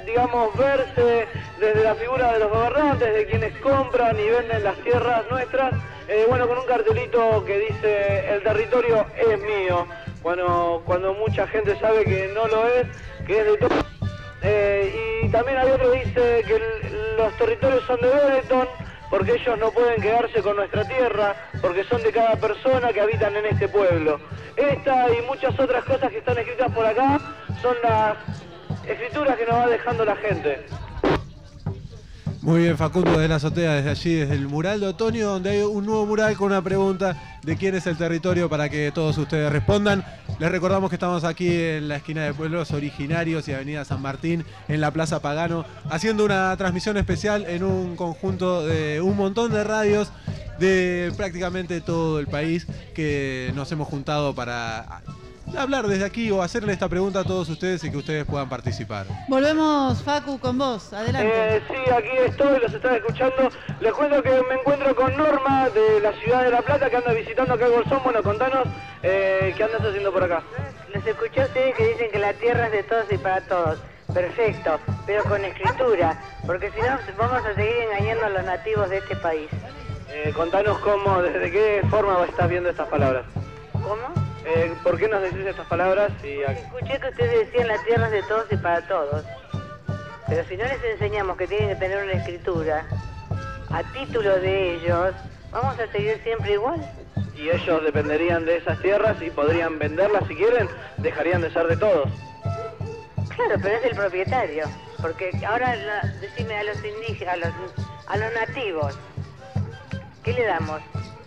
digamos, verse desde la figura de los gobernantes, de quienes compran y venden las tierras nuestras, bueno, con un cartelito que dice el territorio es mío, cuando mucha gente sabe que no lo es, que es de todos. Y también hay otro que dice que los territorios son de Benetton, porque ellos no pueden quedarse con nuestra tierra, porque son de cada persona que habitan en este pueblo. Esta y muchas otras cosas que están escritas por acá son las escrituras que nos va dejando la gente. Muy bien, Facundo, desde la azotea, desde allí, desde el mural de otoño, donde hay un nuevo mural con una pregunta de quién es el territorio para que todos ustedes respondan. Les recordamos que estamos aquí en la esquina de Pueblos Originarios y Avenida San Martín, en la Plaza Pagano, haciendo una transmisión especial en un conjunto de un montón de radios de prácticamente todo el país que nos hemos juntado para hablar desde aquí o hacerle esta pregunta a todos ustedes y que ustedes puedan participar. Volvemos, Facu, con vos. Adelante. Sí, aquí estoy, los están escuchando. Les cuento que me encuentro con Norma de la ciudad de La Plata, que anda visitando acá el Bolsón. Bueno, contanos, ¿qué andas haciendo por acá? Los escuché a ustedes que dicen que la tierra es de todos y para todos. Perfecto, pero con escritura, porque si no vamos a seguir engañando a los nativos de este país. Contanos cómo, desde qué forma estás viendo estas palabras. ¿Cómo? ¿Por qué nos decís estas palabras? Escuché que ustedes decían la tierra es de todos y para todos. Pero si no les enseñamos que tienen que tener una escritura a título de ellos, vamos a seguir siempre igual. Y ellos dependerían de esas tierras y podrían venderlas si quieren, dejarían de ser de todos. Claro, pero es del propietario. Porque ahora, decime a los indígenas, a los nativos, ¿qué le damos?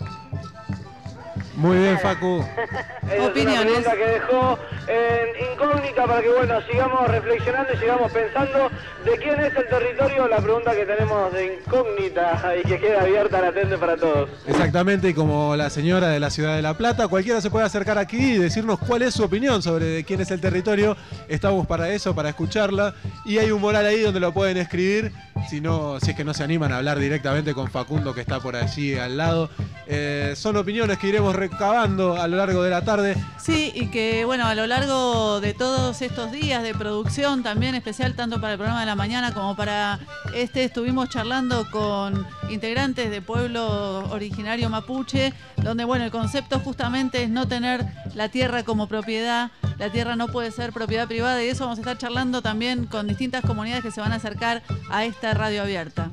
Muy bien, Facu. Es una pregunta que dejó en incógnita para que, bueno, sigamos reflexionando y sigamos pensando de quién es el territorio, la pregunta que tenemos de incógnita y que queda abierta, latente para todos. Exactamente, y como la señora de la ciudad de La Plata, cualquiera se puede acercar aquí y decirnos cuál es su opinión sobre de quién es el territorio. Estamos para eso, para escucharla, y hay un mural ahí donde lo pueden escribir, si es que no se animan a hablar directamente con Facundo, que está por allí al lado. Son opiniones que iremos recabando a lo largo de la tarde. Sí, y que bueno, a lo largo de todos estos días de producción, también especial tanto para el programa de la mañana como para estuvimos charlando con integrantes de pueblo originario mapuche, donde bueno, el concepto justamente es no tener la tierra como propiedad. La tierra no puede ser propiedad privada, y eso vamos a estar charlando también con distintas comunidades que se van a acercar a esta radio abierta.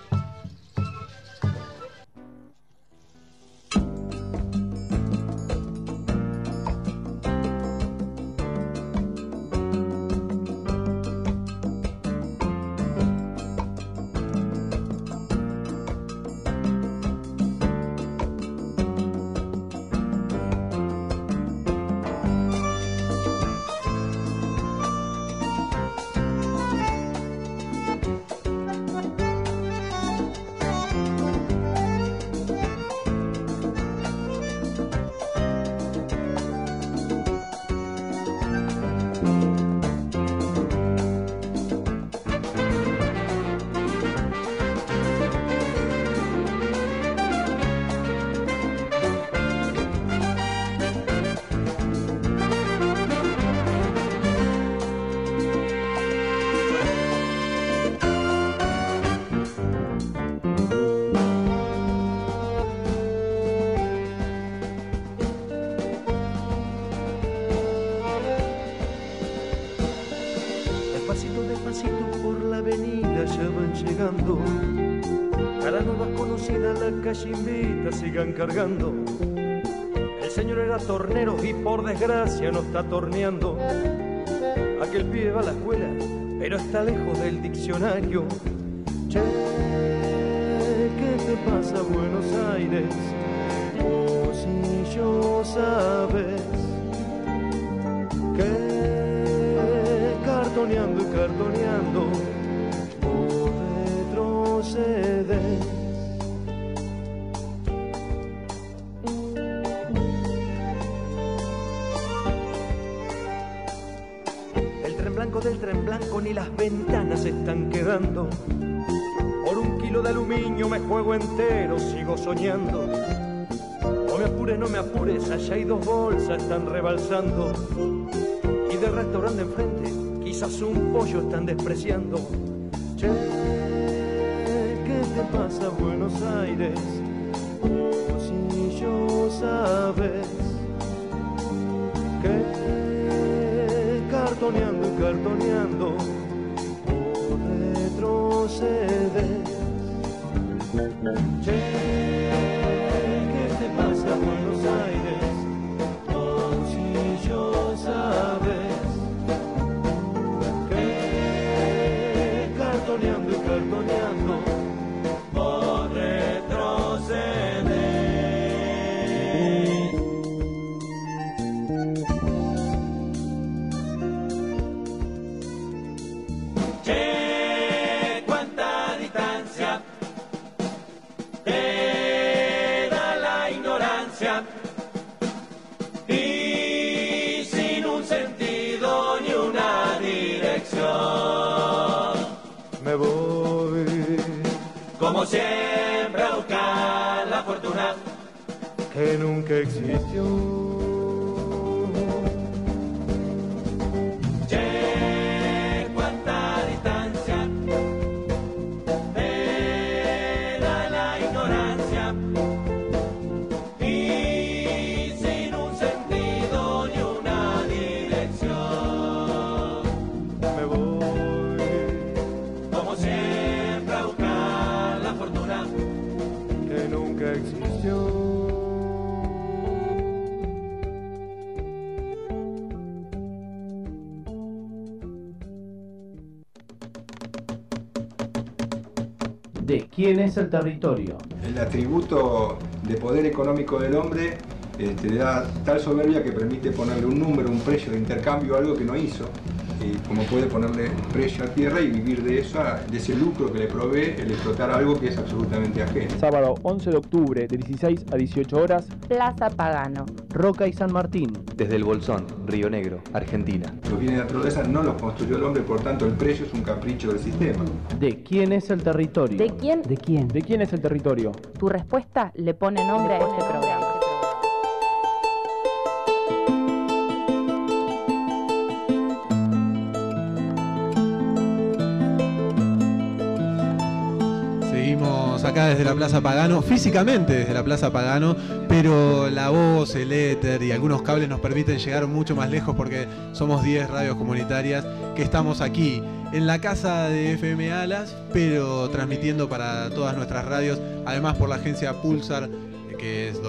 A la nueva conocida la calle invita, sigan cargando. El señor era tornero y por desgracia no está torneando. Aquel pibe va a la escuela, pero está lejos del diccionario. Che, ¿qué te pasa, Buenos Aires? Vos y yo sabes que cartoneando y cartoneando el tren blanco del tren blanco ni las ventanas están quedando. Por 1 kilo de aluminio me juego entero, sigo soñando. No me apures, no me apures, allá hay 2 bolsas, están rebalsando. Y del restaurante enfrente quizás un pollo están despreciando. Che, ¿qué te pasa, Buenos Aires? Oh, si yo sabes que cartoneando y cartoneando vos retrocedes. Che, ¿qué te pasa, Buenos Aires? Oh, si yo sabes que cartoneando y cartoneando vos retrocedes. Che, cuánta distancia te da la ignorancia y sin un sentido ni una dirección. Me voy Como siempre a buscar la fortuna que nunca existió. Che, cuánta distancia te da la ignorancia y sin un sentido ni una dirección. Me voy Como siempre a buscar la fortuna que nunca existió. ¿De quién es el territorio? El atributo de poder económico del hombre le da tal soberbia que permite ponerle un número, un precio de intercambio a algo que no hizo, y como puede ponerle precio a tierra y vivir de eso, de ese lucro que le provee el explotar algo que es absolutamente ajeno. Sábado 11 de octubre de 16 a 18 horas. Plaza Pagano. Roca y San Martín. Desde el Bolsón, Río Negro, Argentina. Los bienes de naturaleza no los construyó el hombre, por tanto el precio es un capricho del sistema. ¿De quién es el territorio? ¿De quién? ¿De quién? ¿De quién es el territorio? Tu respuesta le pone nombre a este programa. Seguimos acá desde la Plaza Pagano, físicamente desde la Plaza Pagano, pero la voz, el éter y algunos cables nos permiten llegar mucho más lejos porque somos 10 radios comunitarias que estamos aquí en la casa de FM Alas, pero transmitiendo para todas nuestras radios, además por la agencia Pulsar, que es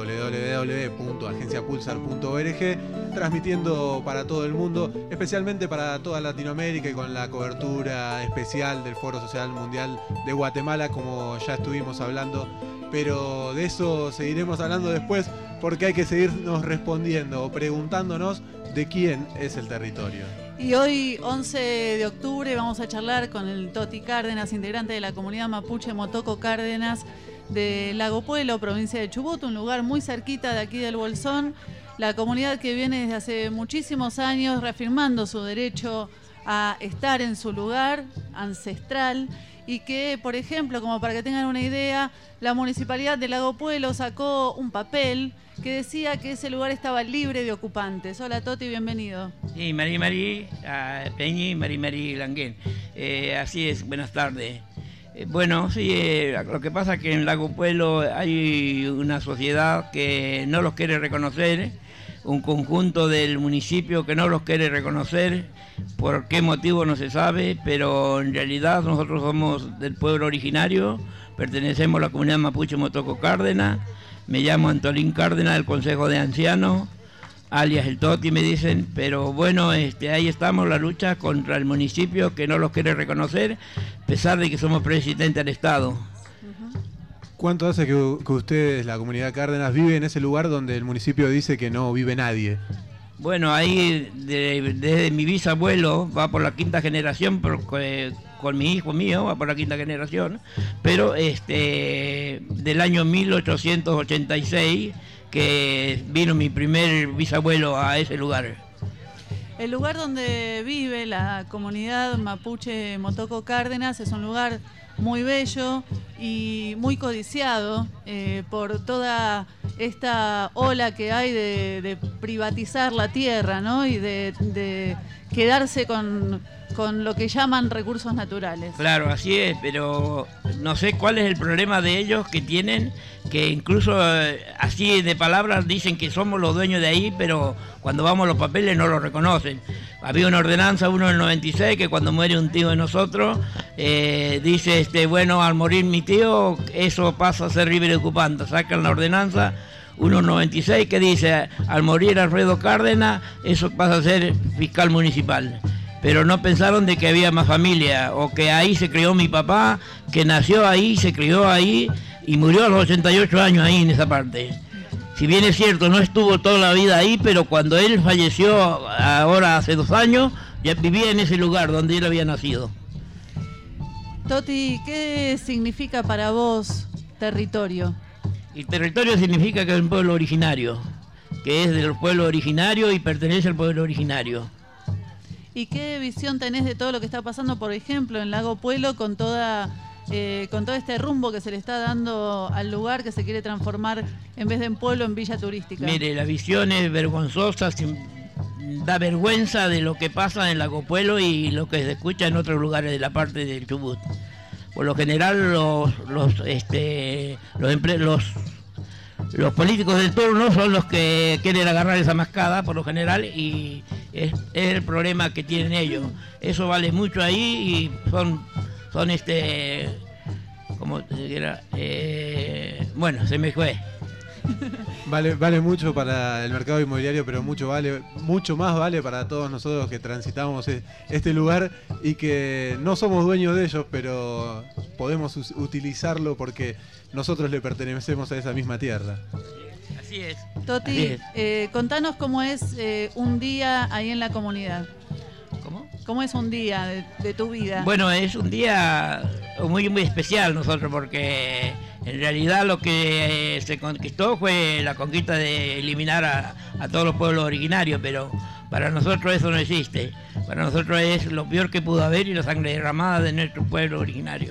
www.agenciapulsar.org, transmitiendo para todo el mundo, especialmente para toda Latinoamérica y con la cobertura especial del Foro Social Mundial de Guatemala, como ya estuvimos hablando, pero de eso seguiremos hablando después porque hay que seguirnos respondiendo o preguntándonos de quién es el territorio. Y hoy, 11 de octubre, vamos a charlar con el Toti Cárdenas, integrante de la comunidad mapuche Motoco Cárdenas de Lago Puelo, provincia de Chubut, un lugar muy cerquita de aquí del Bolsón. La comunidad que viene desde hace muchísimos años reafirmando su derecho a estar en su lugar ancestral y que, por ejemplo, como para que tengan una idea, la municipalidad de Lago Puelo sacó un papel que decía que ese lugar estaba libre de ocupantes. Hola Toti, bienvenido. Sí, Marí Peñi, Marí Languén. Así es, buenas tardes. Bueno, sí, lo que pasa es que en Lago Puelo hay una sociedad que no los quiere reconocer, un conjunto del municipio que no los quiere reconocer, por qué motivo no se sabe, pero en realidad nosotros somos del pueblo originario, pertenecemos a la comunidad mapuche Motoco Cárdenas, me llamo Antolín Cárdenas del Consejo de Ancianos, alias el Toti me dicen, pero bueno, ahí estamos, la lucha contra el municipio que no los quiere reconocer, a pesar de que somos presidente del Estado. ¿Cuánto hace que ustedes, la comunidad Cárdenas, vive en ese lugar donde el municipio dice que no vive nadie? Bueno, ahí desde mi bisabuelo, va por la quinta generación, con mi hijo mío, va por la quinta generación, pero del año 1886, que vino mi primer bisabuelo a ese lugar. El lugar donde vive la comunidad mapuche Motoco Cárdenas es un lugar muy bello y muy codiciado por toda esta ola que hay de privatizar la tierra, ¿no? Y de quedarse con lo que llaman recursos naturales. Claro, así es, pero no sé cuál es el problema de ellos que tienen, que incluso así de palabras dicen que somos los dueños de ahí, pero cuando vamos a los papeles no lo reconocen. Había una ordenanza, uno del 96, que cuando muere un tío de nosotros, dice, bueno, al morir mi tío, eso pasa a ser libre ocupante. Sacan la ordenanza 196 que dice, al morir Alfredo Cárdenas, eso pasa a ser fiscal municipal. Pero no pensaron de que había más familia, o que ahí se crió mi papá, que nació ahí, se crió ahí y murió a los 88 años ahí en esa parte. Si bien es cierto, no estuvo toda la vida ahí, pero cuando él falleció, ahora hace 2 años, ya vivía en ese lugar donde él había nacido. Toti, ¿qué significa para vos territorio? El territorio significa que es un pueblo originario, que es del pueblo originario y pertenece al pueblo originario. ¿Y qué visión tenés de todo lo que está pasando, por ejemplo, en Lago Puelo con todo este rumbo que se le está dando al lugar que se quiere transformar en vez de en pueblo, en villa turística? Mire, la visión es vergonzosa, da vergüenza de lo que pasa en Lago Puelo y lo que se escucha en otros lugares de la parte del Chubut. Por lo general los políticos del turno son los que quieren agarrar esa mascada, por lo general, y es el problema que tienen ellos. Eso vale mucho ahí y son como era, bueno, se me fue. Vale mucho para el mercado inmobiliario, pero mucho más vale para todos nosotros que transitamos este lugar y que no somos dueños de ellos, pero podemos utilizarlo porque nosotros le pertenecemos a esa misma tierra. Así es. Toti, contanos cómo es un día ahí en la comunidad. ¿Cómo? ¿Cómo es un día de tu vida? Bueno, es un día muy especial nosotros porque en realidad lo que se conquistó fue la conquista de eliminar a todos los pueblos originarios, pero para nosotros eso no existe. Para nosotros es lo peor que pudo haber y la sangre derramada de nuestro pueblo originario.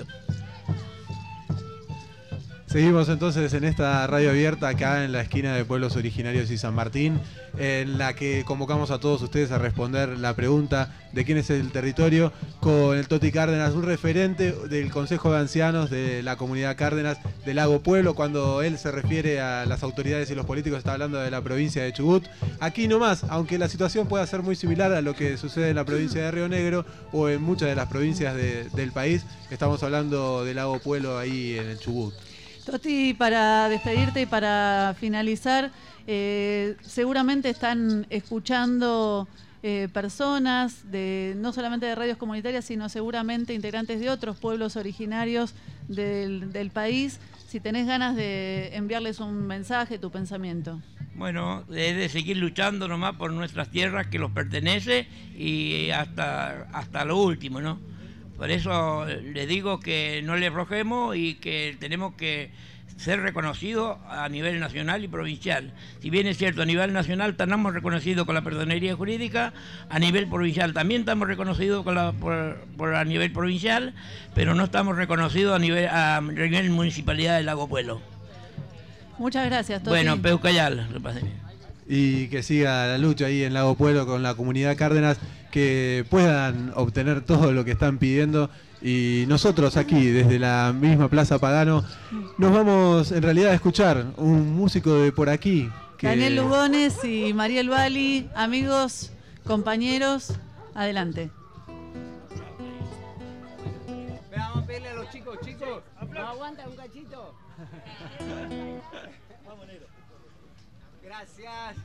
Seguimos entonces en esta radio abierta acá en la esquina de Pueblos Originarios y San Martín, en la que convocamos a todos ustedes a responder la pregunta de quién es el territorio con el Toti Cárdenas, un referente del Consejo de Ancianos de la comunidad Cárdenas de Lago Puelo. Cuando él se refiere a las autoridades y los políticos está hablando de la provincia de Chubut. Aquí nomás, aunque la situación pueda ser muy similar a lo que sucede en la provincia de Río Negro o en muchas de las provincias del país, estamos hablando de Lago Puelo ahí en el Chubut. Toti, para despedirte y para finalizar, seguramente están escuchando personas, no solamente de radios comunitarias, sino seguramente integrantes de otros pueblos originarios del país. Si tenés ganas de enviarles un mensaje, tu pensamiento. Bueno, es de seguir luchando nomás por nuestras tierras que nos pertenece y hasta lo último, ¿no? Por eso les digo que no le aflojemos y que tenemos que ser reconocidos a nivel nacional y provincial. Si bien es cierto, a nivel nacional estamos reconocidos con la personería jurídica, a nivel provincial también estamos reconocidos a nivel provincial, pero no estamos reconocidos a nivel municipalidad de Lago Puelo. Muchas gracias, Toti. Bueno, Peucayal, y que siga la lucha ahí en Lago Puelo con la comunidad Cárdenas, que puedan obtener todo lo que están pidiendo. Y nosotros aquí, desde la misma Plaza Pagano, nos vamos en realidad a escuchar un músico de por aquí. Daniel Lugones y Mariel Bali, amigos, compañeros, adelante. Vamos a pedirle a los chicos, ¿no aguanta un cachito? Vamos, negro. Gracias.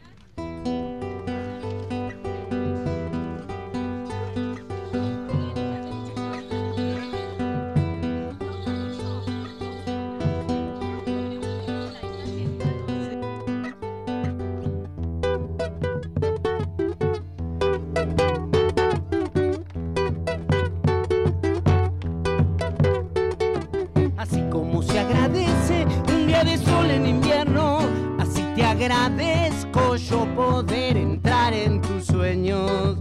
Así como se agradece un día de sol en invierno, así te agradezco yo poder entrar en tus sueños.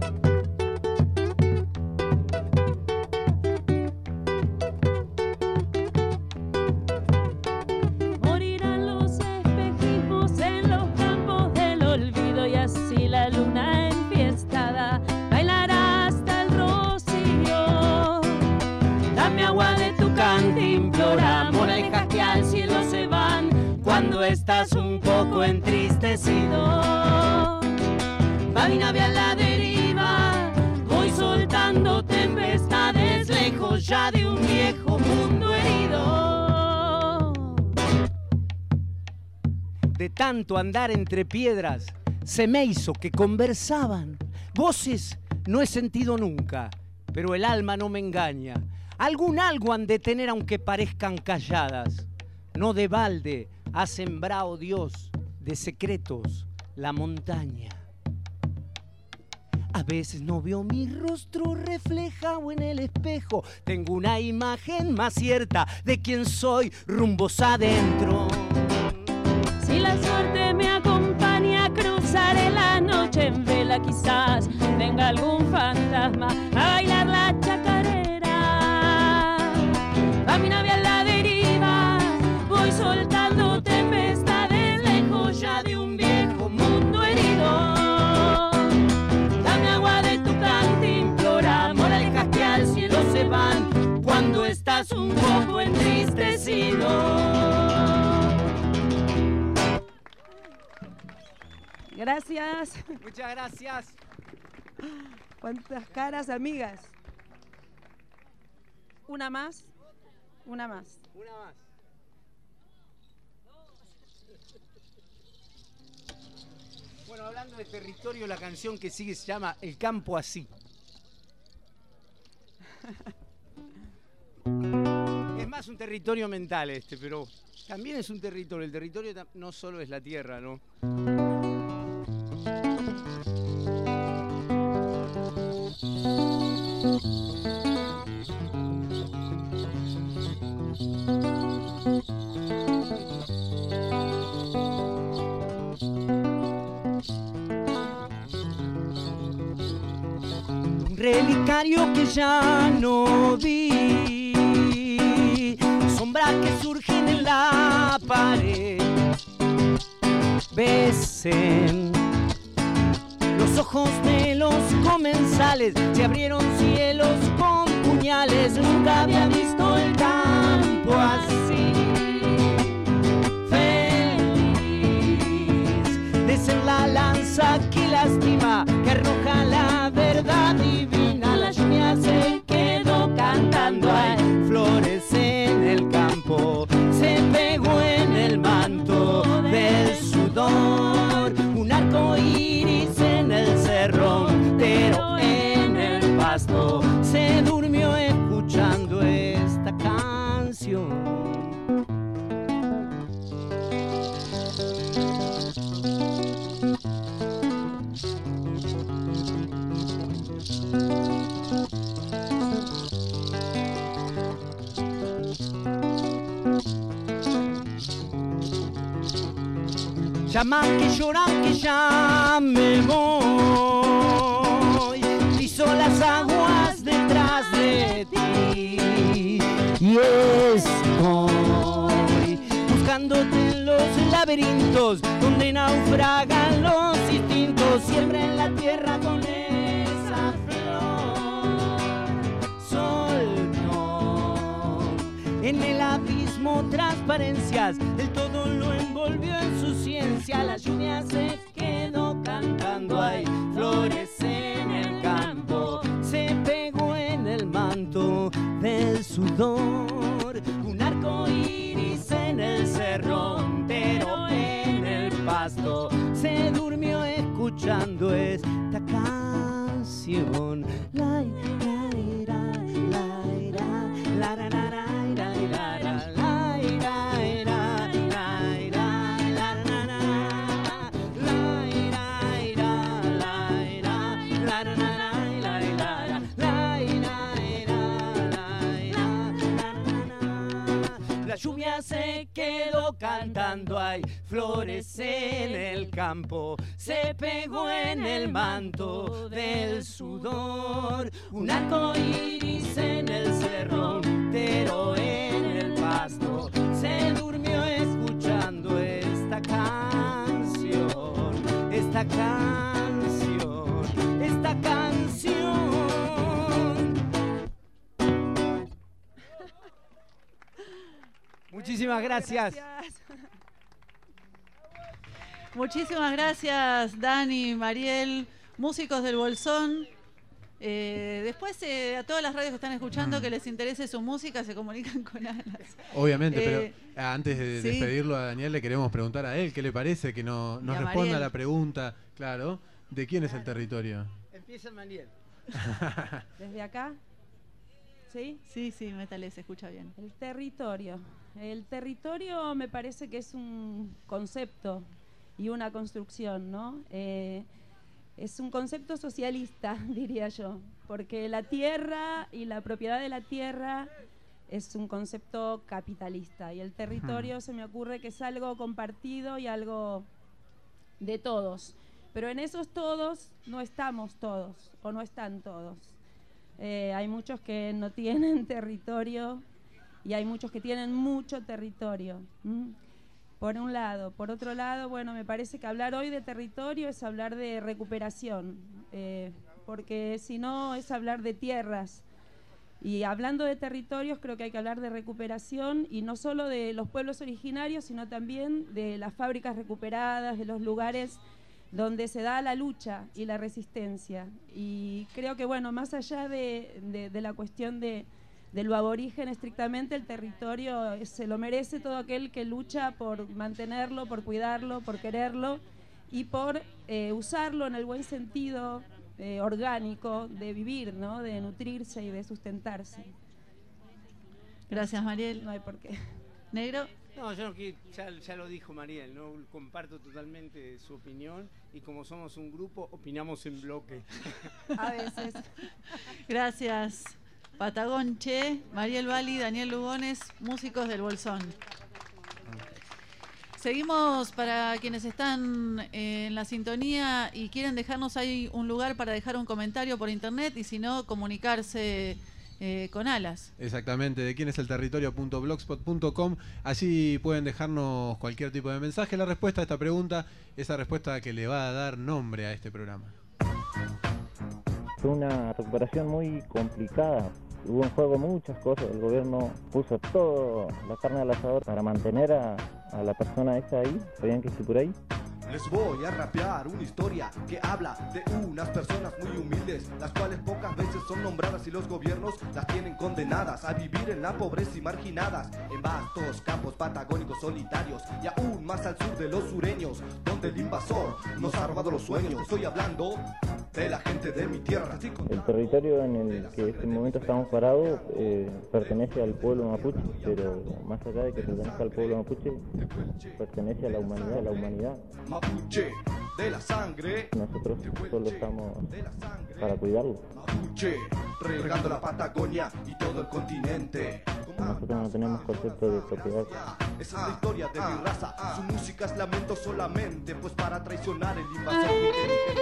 Morirán los espejismos en los campos del olvido y así la luna enfiestada baila estás un poco entristecido. Va mi nave a la deriva, voy soltando tempestades, lejos ya de un viejo mundo herido. De tanto andar entre piedras, se me hizo que conversaban. Voces no he sentido nunca, pero el alma no me engaña. Algún algo han de tener aunque parezcan calladas. No de balde ha sembrado Dios de secretos la montaña. A veces no veo mi rostro reflejado en el espejo. Tengo una imagen más cierta de quién soy rumbos adentro. Si la suerte me acompaña, cruzaré la noche en vela. Quizás venga algún fantasma a bailar la chacarera. Va mi nave a la deriva, voy soltando tempestades, lejos ya de un viejo mundo herido. Dame agua de tu cantimplora, moralejas que al cielo se van cuando estás un poco entristecido. Gracias. Muchas gracias. ¿Cuántas caras, amigas? Una más. Una más. Una más. Bueno, hablando de territorio, la canción que sigue se llama El campo así. Es más un territorio mental este, pero también es un territorio. El territorio no solo es la tierra, ¿no? Un relicario que ya no vi, sombras que surgen en la pared, besen los ojos de los comensales, se abrieron cielos con puñales, nunca había visto el campo así. Feliz de ser la lanza que lastima, que arroja la verdad divina. La lluvia se quedó cantando, hay flores en el campo, se pegó en el manto del sudor, un arco iris en el cerro, pero en el pasto se durmió escuchando esta canción. Llama que lloran que ya me voy, piso las aguas detrás de ti y estoy buscándote en los laberintos donde naufragan los instintos, siempre en la tierra con esa flor. Sol no, en el abismo transparencias, el todo lo envolvió en su ciencia, la lluvia se quedó cantando, hay flores en el campo, se pegó en el manto del sudor, un arco iris en el cerro, pero en el pasto se durmió escuchando esta canción. La, la, la, la, la, la, la, la. La lluvia se quedó cantando, hay flores en el campo, se pegó en el manto del sudor, un arco iris en el cerro, pero en el pasto se durmió escuchando esta canción, esta canción, esta canción. Muchísimas gracias. Muchísimas gracias, Dani, Mariel, músicos del Bolsón. Después a todas las radios que están escuchando que les interese su música se comunican con Alas. Obviamente, pero antes de sí. despedirlo a Daniel le queremos preguntar a él qué le parece, que nos responda Mariel. a la pregunta, claro, ¿de quién es el territorio? Empieza Mariel. ¿Desde acá? ¿Sí? Sí, métale, se escucha bien. El territorio. El territorio me parece que es un concepto y una construcción, ¿no? Es un concepto socialista, diría yo, porque la tierra y la propiedad de la tierra es un concepto capitalista y el territorio se me ocurre que es algo compartido y algo de todos, pero en esos todos no estamos todos o no están todos. Hay muchos que no tienen territorio y hay muchos que tienen mucho territorio. Por un lado. Por otro lado, bueno, me parece que hablar hoy de territorio es hablar de recuperación, porque si no es hablar de tierras. Y hablando de territorios creo que hay que hablar de recuperación y no solo de los pueblos originarios, sino también de las fábricas recuperadas, de los lugares donde se da la lucha y la resistencia. Y creo que, bueno, más allá de la cuestión de lo aborigen estrictamente, el territorio se lo merece todo aquel que lucha por mantenerlo, por cuidarlo, por quererlo y por usarlo en el buen sentido orgánico de vivir, ¿no? De nutrirse y de sustentarse. Gracias, Mariel. No hay por qué. ¿Negro? No, yo no quiero, ya lo dijo Mariel, ¿no? Comparto totalmente su opinión y como somos un grupo, opinamos en bloque. A veces. Gracias. Patagón Che, Mariel Bali, Daniel Lugones, músicos del Bolsón. Seguimos para quienes están en la sintonía y quieren dejarnos ahí un lugar para dejar un comentario por internet y si no, comunicarse con Alas. Exactamente, de quién es el territorio.blogspot.com. Allí pueden dejarnos cualquier tipo de mensaje. La respuesta a esta pregunta, esa respuesta que le va a dar nombre a este programa. Fue una recuperación muy complicada. Hubo en juego muchas cosas. El gobierno puso toda la carne al asador para mantener a la persona esa ahí. ¿Sabían que estoy por ahí? Les voy a rapear una historia que habla de unas personas muy humildes, las cuales pocas veces son nombradas y los gobiernos las tienen condenadas a vivir en la pobreza y marginadas, en vastos campos patagónicos solitarios y aún más al sur de los sureños, donde el invasor nos ha robado los sueños. Estoy hablando de la gente de mi tierra. El territorio en el que en este momento estamos parados pertenece al pueblo mapuche, pero más allá de que pertenezca al pueblo mapuche, pertenece a la humanidad. Mapuche de la sangre. Nosotros solo estamos para cuidarlo. Mapuche regando la Patagonia y todo el continente. Nosotros no tenemos concepto de propiedad. Esa es la historia de mi raza. Su música es lamento solamente, pues para traicionar el invasor inteligente.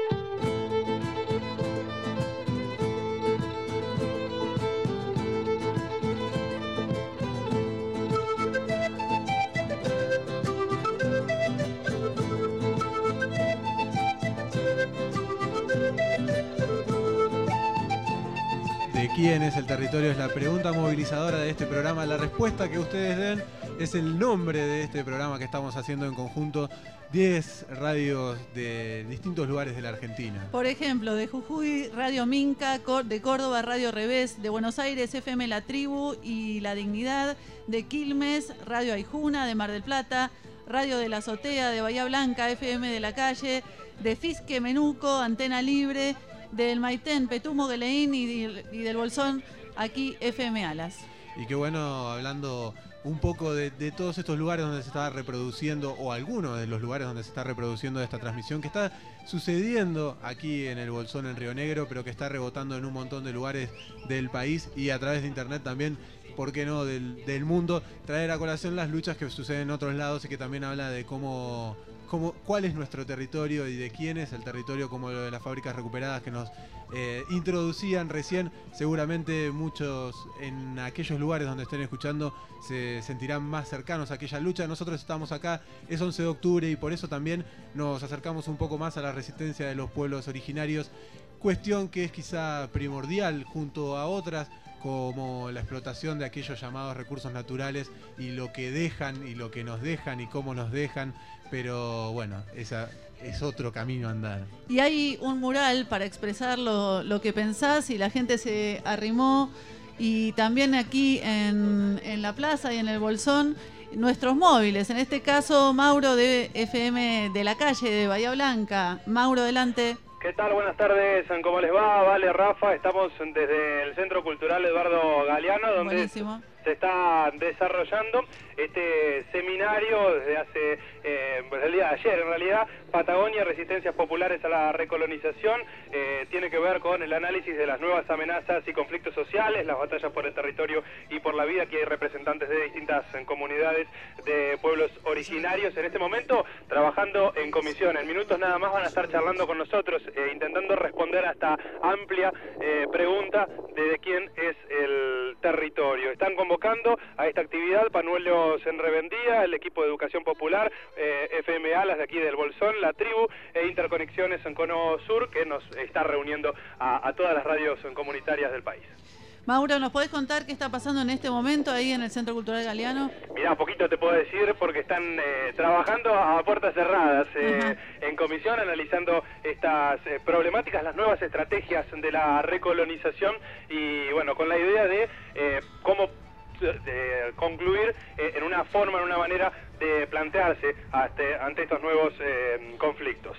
¿Quién es el territorio? Es la pregunta movilizadora de este programa. La respuesta que ustedes den es el nombre de este programa que estamos haciendo en conjunto. 10 radios de distintos lugares de la Argentina. Por ejemplo, de Jujuy, Radio Minca, de Córdoba, Radio Revés, de Buenos Aires, FM La Tribu y La Dignidad, de Quilmes, Radio Aijuna, de Mar del Plata, Radio de la Azotea, de Bahía Blanca, FM de la Calle, de Fisque Menuco, Antena Libre, del Maitén, Petumo, Geleín y del Bolsón, aquí FM Alas. Y qué bueno, hablando un poco de todos estos lugares donde se está reproduciendo, o algunos de los lugares donde se está reproduciendo esta transmisión, que está sucediendo aquí en el Bolsón, en Río Negro, pero que está rebotando en un montón de lugares del país y a través de internet también, ¿por qué no?, del mundo, traer a colación las luchas que suceden en otros lados y que también habla de cuál es nuestro territorio y de quién es el territorio, como lo de las fábricas recuperadas que nos introducían recién. Seguramente muchos en aquellos lugares donde estén escuchando se sentirán más cercanos a aquella lucha. Nosotros estamos acá, es 11 de octubre y por eso también nos acercamos un poco más a la resistencia de los pueblos originarios, cuestión que es quizá primordial junto a otras como la explotación de aquellos llamados recursos naturales y lo que dejan y lo que nos dejan y cómo nos dejan, pero bueno, esa es otro camino a andar. Y hay un mural para expresar lo que pensás y la gente se arrimó, y también aquí en la plaza y en el Bolsón, nuestros móviles, en este caso Mauro de FM de la calle de Bahía Blanca. Mauro, adelante. ¿Qué tal? Buenas tardes, ¿cómo les va? Vale, Rafa, estamos desde el Centro Cultural Eduardo Galeano, donde Buenísimo. Se está desarrollando este seminario desde hace, pues el día de ayer en realidad, Patagonia, Resistencias Populares a la Recolonización. Tiene que ver con el análisis de las nuevas amenazas y conflictos sociales, las batallas por el territorio y por la vida. Aquí hay representantes de distintas comunidades de pueblos originarios en este momento trabajando en comisión. En minutos nada más van a estar charlando con nosotros, intentando responder a esta amplia pregunta de quién es el territorio. Están convocando a esta actividad pañuelos en revendía, el equipo de educación popular, FMA, las de aquí del Bolsón, la tribu e Interconexiones en Cono Sur, que nos está reuniendo a todas las radios comunitarias del país. Mauro, ¿nos podés contar qué está pasando en este momento ahí en el Centro Cultural Galeano? Mirá, poquito te puedo decir porque están trabajando a puertas cerradas en comisión, analizando estas problemáticas, las nuevas estrategias de la recolonización y bueno, con la idea de cómo concluir en una forma, en una manera de plantearse ante estos nuevos conflictos.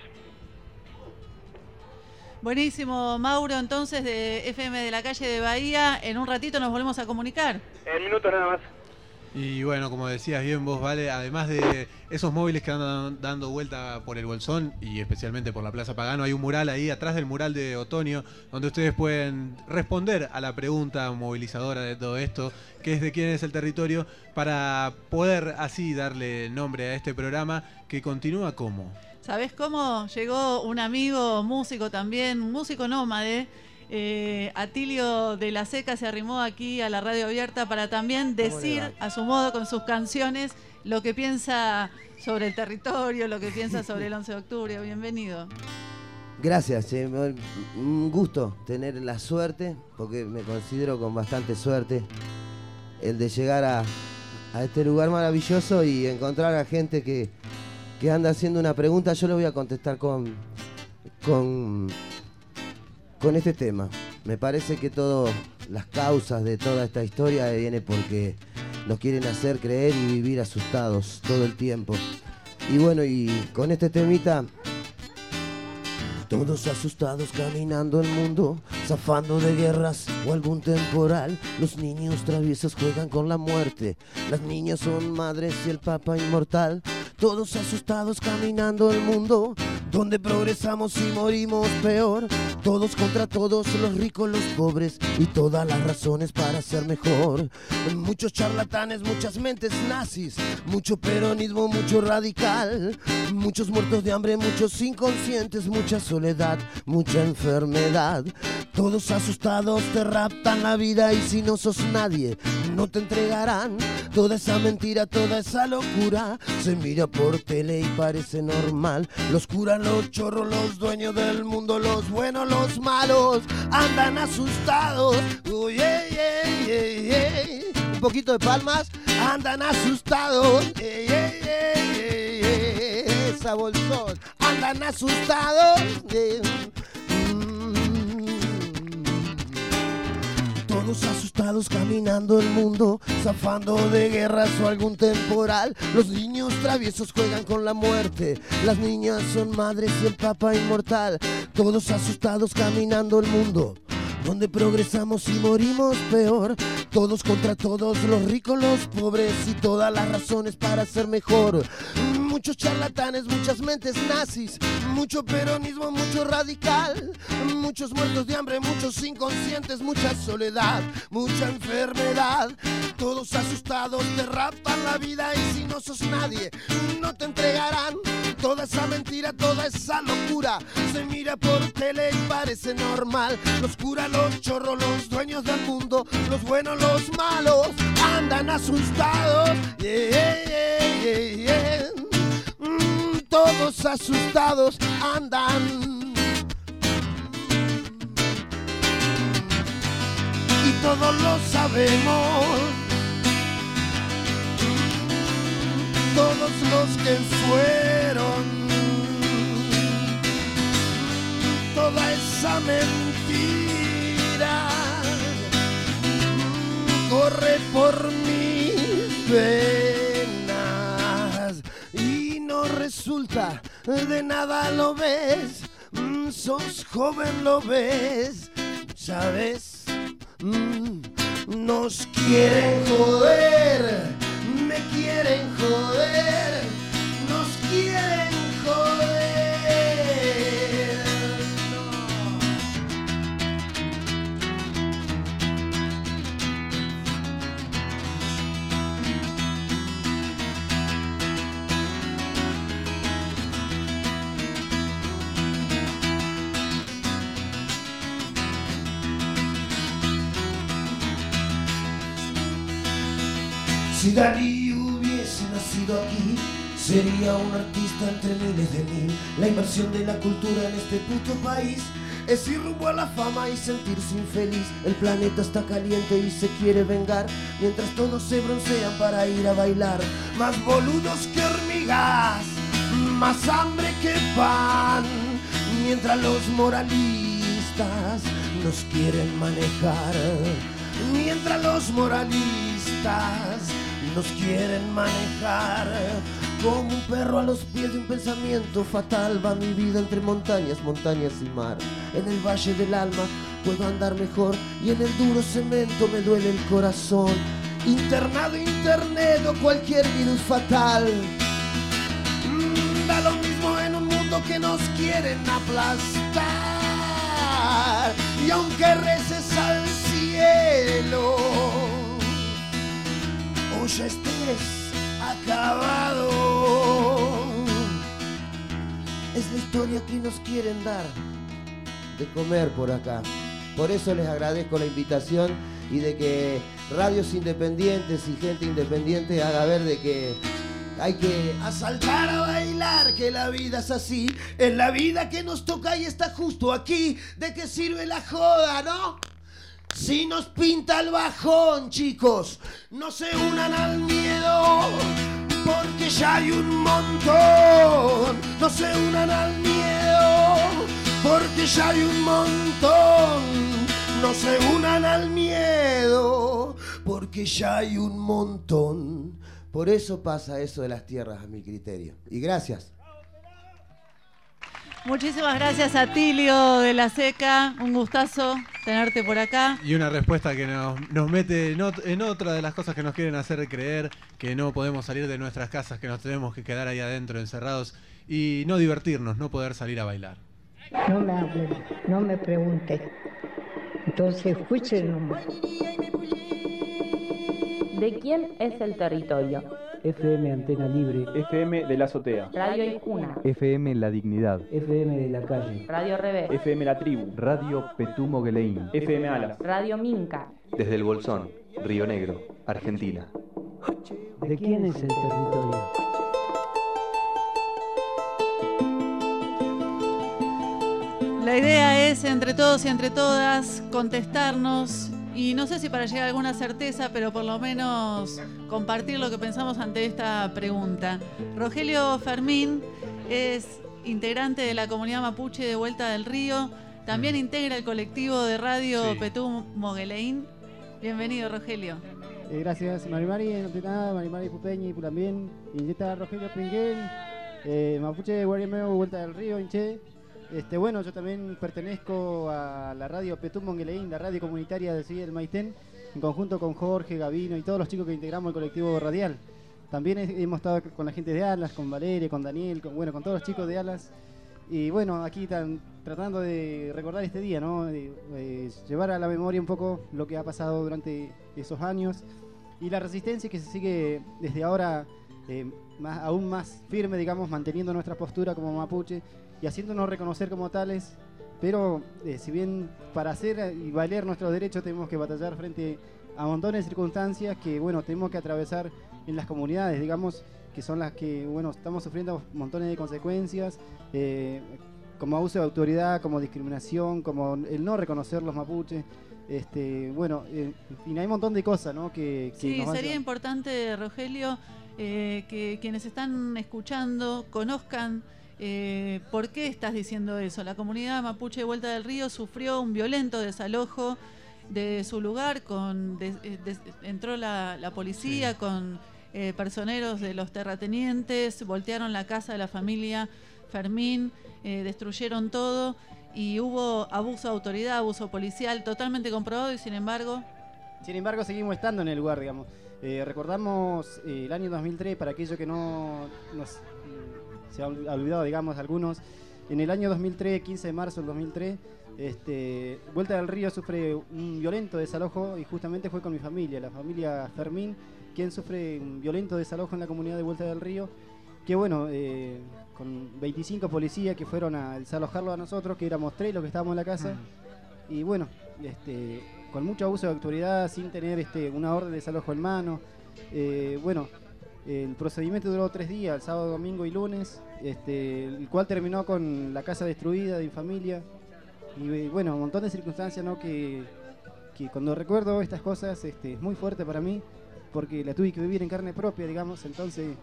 Buenísimo, Mauro, entonces de FM de la calle de Bahía, en un ratito nos volvemos a comunicar. En minutos nada más. Y bueno, como decías bien vos, Vale, además de esos móviles que andan dando vuelta por el Bolsón y especialmente por la Plaza Pagano, hay un mural ahí atrás del mural de Otoño donde ustedes pueden responder a la pregunta movilizadora de todo esto, que es de quién es el territorio, para poder así darle nombre a este programa que continúa como... ¿Sabés cómo? Llegó un amigo músico también, un músico nómade, Atilio de la Seca, se arrimó aquí a la radio abierta para también decir a su modo con sus canciones lo que piensa sobre el territorio, lo que piensa sobre el 11 de octubre. Bienvenido. Gracias, un gusto tener la suerte, porque me considero con bastante suerte, el de llegar a este lugar maravilloso y encontrar a gente que anda haciendo una pregunta. Yo le voy a contestar con este tema. Me parece que todas las causas de toda esta historia viene porque nos quieren hacer creer y vivir asustados todo el tiempo. Y bueno, y con este temita, todos asustados caminando el mundo, zafando de guerras o algún temporal. Los niños traviesos juegan con la muerte, las niñas son madres y el papa inmortal. Todos asustados caminando el mundo, donde progresamos y morimos peor. Todos contra todos, los ricos, los pobres y todas las razones para ser mejor. Muchos charlatanes, muchas mentes nazis, mucho peronismo, mucho radical. Muchos muertos de hambre, muchos inconscientes, mucha soledad, mucha enfermedad. Todos asustados te raptan la vida y si no sos nadie, no te entregarán. Toda esa mentira, toda esa locura se mira por tele y parece normal. Los curas, los chorros, los dueños del mundo, los buenos, los malos, andan asustados. Oh, yeah, yeah, yeah, yeah. Un poquito de palmas, andan asustados. Yeah, yeah, yeah, yeah, yeah. Esa Bolsón, andan asustados. Yeah. Todos asustados caminando el mundo, zafando de guerras o algún temporal. Los niños traviesos juegan con la muerte, las niñas son madres y el papa inmortal. Todos asustados caminando el mundo, donde progresamos y morimos peor. Todos contra todos, los ricos, los pobres y todas las razones para ser mejor. Muchos charlatanes, muchas mentes nazis, mucho peronismo, mucho radical. Muchos muertos de hambre, muchos inconscientes, mucha soledad, mucha enfermedad. Todos asustados te raptan la vida y si no sos nadie, no te entregarán. Toda esa mentira, toda esa locura se mira por tele y parece normal. Los curas, los chorros, los dueños del mundo, los buenos, los malos, andan asustados. Yeah, yeah, yeah, yeah. Todos asustados andan. Y todos lo sabemos. Todos los que fueron, toda esa mentira corre por mis venas y no resulta de nada, lo ves, sos joven, lo ves, ¿sabes? Nos quieren joder, me quieren joder, nos quieren joder. Si Dalí hubiese nacido aquí, sería un artista entre miles de mil. La inversión de la cultura en este puto país es ir rumbo a la fama y sentirse infeliz. El planeta está caliente y se quiere vengar, mientras todos se broncean para ir a bailar. Más boludos que hormigas, más hambre que pan, mientras los moralistas nos quieren manejar. Mientras los moralistas nos quieren manejar. Como un perro a los pies de un pensamiento fatal, va mi vida entre montañas, montañas y mar. En el valle del alma puedo andar mejor y en el duro cemento me duele el corazón. Internado, internet o cualquier virus fatal, da lo mismo en un mundo que nos quieren aplastar. Y aunque reces al cielo, o ya estés acabado, es la historia que nos quieren dar de comer por acá. Por eso les agradezco la invitación y de que radios independientes y gente independiente haga ver de que hay que asaltar a bailar, que la vida es así, es la vida que nos toca y está justo aquí. ¿De qué sirve la joda, no? Si nos pinta el bajón, chicos, no se unan al miedo, porque ya hay un montón. No se unan al miedo, porque ya hay un montón. No se unan al miedo, porque ya hay un montón. Por eso pasa eso de las tierras, a mi criterio. Y gracias. Muchísimas gracias a Tilio de la Seca, un gustazo tenerte por acá. Y una respuesta que nos mete en otra de las cosas que nos quieren hacer creer, que no podemos salir de nuestras casas, que nos tenemos que quedar ahí adentro encerrados y no divertirnos, no poder salir a bailar. No me hables, no me preguntes. Entonces escuchen nomás. ¿De quién es el territorio? FM Antena Libre, FM de la Azotea, Radio Icuna, FM La Dignidad, FM de la Calle, Radio Revés, FM La Tribu, Radio Petú Mogueleín, FM Alas, Radio Minca. Desde el Bolsón, Río Negro, Argentina. ¿De quién es el territorio? La idea es, entre todos y entre todas, contestarnos. Y no sé si para llegar a alguna certeza, pero por lo menos compartir lo que pensamos ante esta pregunta. Rogelio Fermín es integrante de la comunidad mapuche de Vuelta del Río. También integra el colectivo de Radio Petú Mogueleín. Bienvenido, Rogelio. Gracias, Marimari, Antena, Marimari Pupeñi, Pulamien, Injeta Rogelio Pinguén, Mapuche Guarimeo, Vuelta del Río, Inche. Bueno, yo también pertenezco a la radio Petú Mogueleín, la radio comunitaria de Seguir el Maitén, en conjunto con Jorge, Gavino y todos los chicos que integramos el colectivo radial. También hemos estado con la gente de Alas, con Valeria, con Daniel, con todos los chicos de Alas. Y bueno, aquí tratando de recordar este día, ¿no? Llevar a la memoria un poco lo que ha pasado durante esos años y la resistencia que se sigue desde ahora aún más firme, digamos, manteniendo nuestra postura como mapuche y haciéndonos reconocer como tales, pero si bien para hacer y valer nuestros derechos tenemos que batallar frente a montones de circunstancias que, bueno, tenemos que atravesar en las comunidades, digamos, que son las que, bueno, estamos sufriendo montones de consecuencias, como abuso de autoridad, como discriminación, como el no reconocer los mapuches, Bueno, en fin, hay un montón de cosas, ¿no? Que Sí, nos van sería llevando. importante, Rogelio, que quienes están escuchando conozcan por qué estás diciendo eso. La comunidad mapuche de Vuelta del Río sufrió un violento desalojo de su lugar, entró la policía con personeros de los terratenientes, voltearon la casa de la familia Fermín, destruyeron todo y hubo abuso de autoridad, abuso policial totalmente comprobado y sin embargo seguimos estando en el lugar, digamos. Recordamos el año 2003, para aquellos que no se han olvidado, digamos, algunos. En el año 2003, 15 de marzo del 2003, Vuelta del Río sufre un violento desalojo y justamente fue con mi familia, la familia Fermín, quien sufre un violento desalojo en la comunidad de Vuelta del Río, que bueno, con 25 policías que fueron a desalojarlo a nosotros, que éramos 3 los que estábamos en la casa, y bueno, con mucho abuso de autoridad, sin tener una orden de desalojo en mano. Bueno, el procedimiento duró 3 días, el sábado, domingo y lunes, el cual terminó con la casa destruida de mi familia. Y bueno, un montón de circunstancias, ¿no? que cuando recuerdo estas cosas es muy fuerte para mí, porque la tuve que vivir en carne propia, digamos. Entonces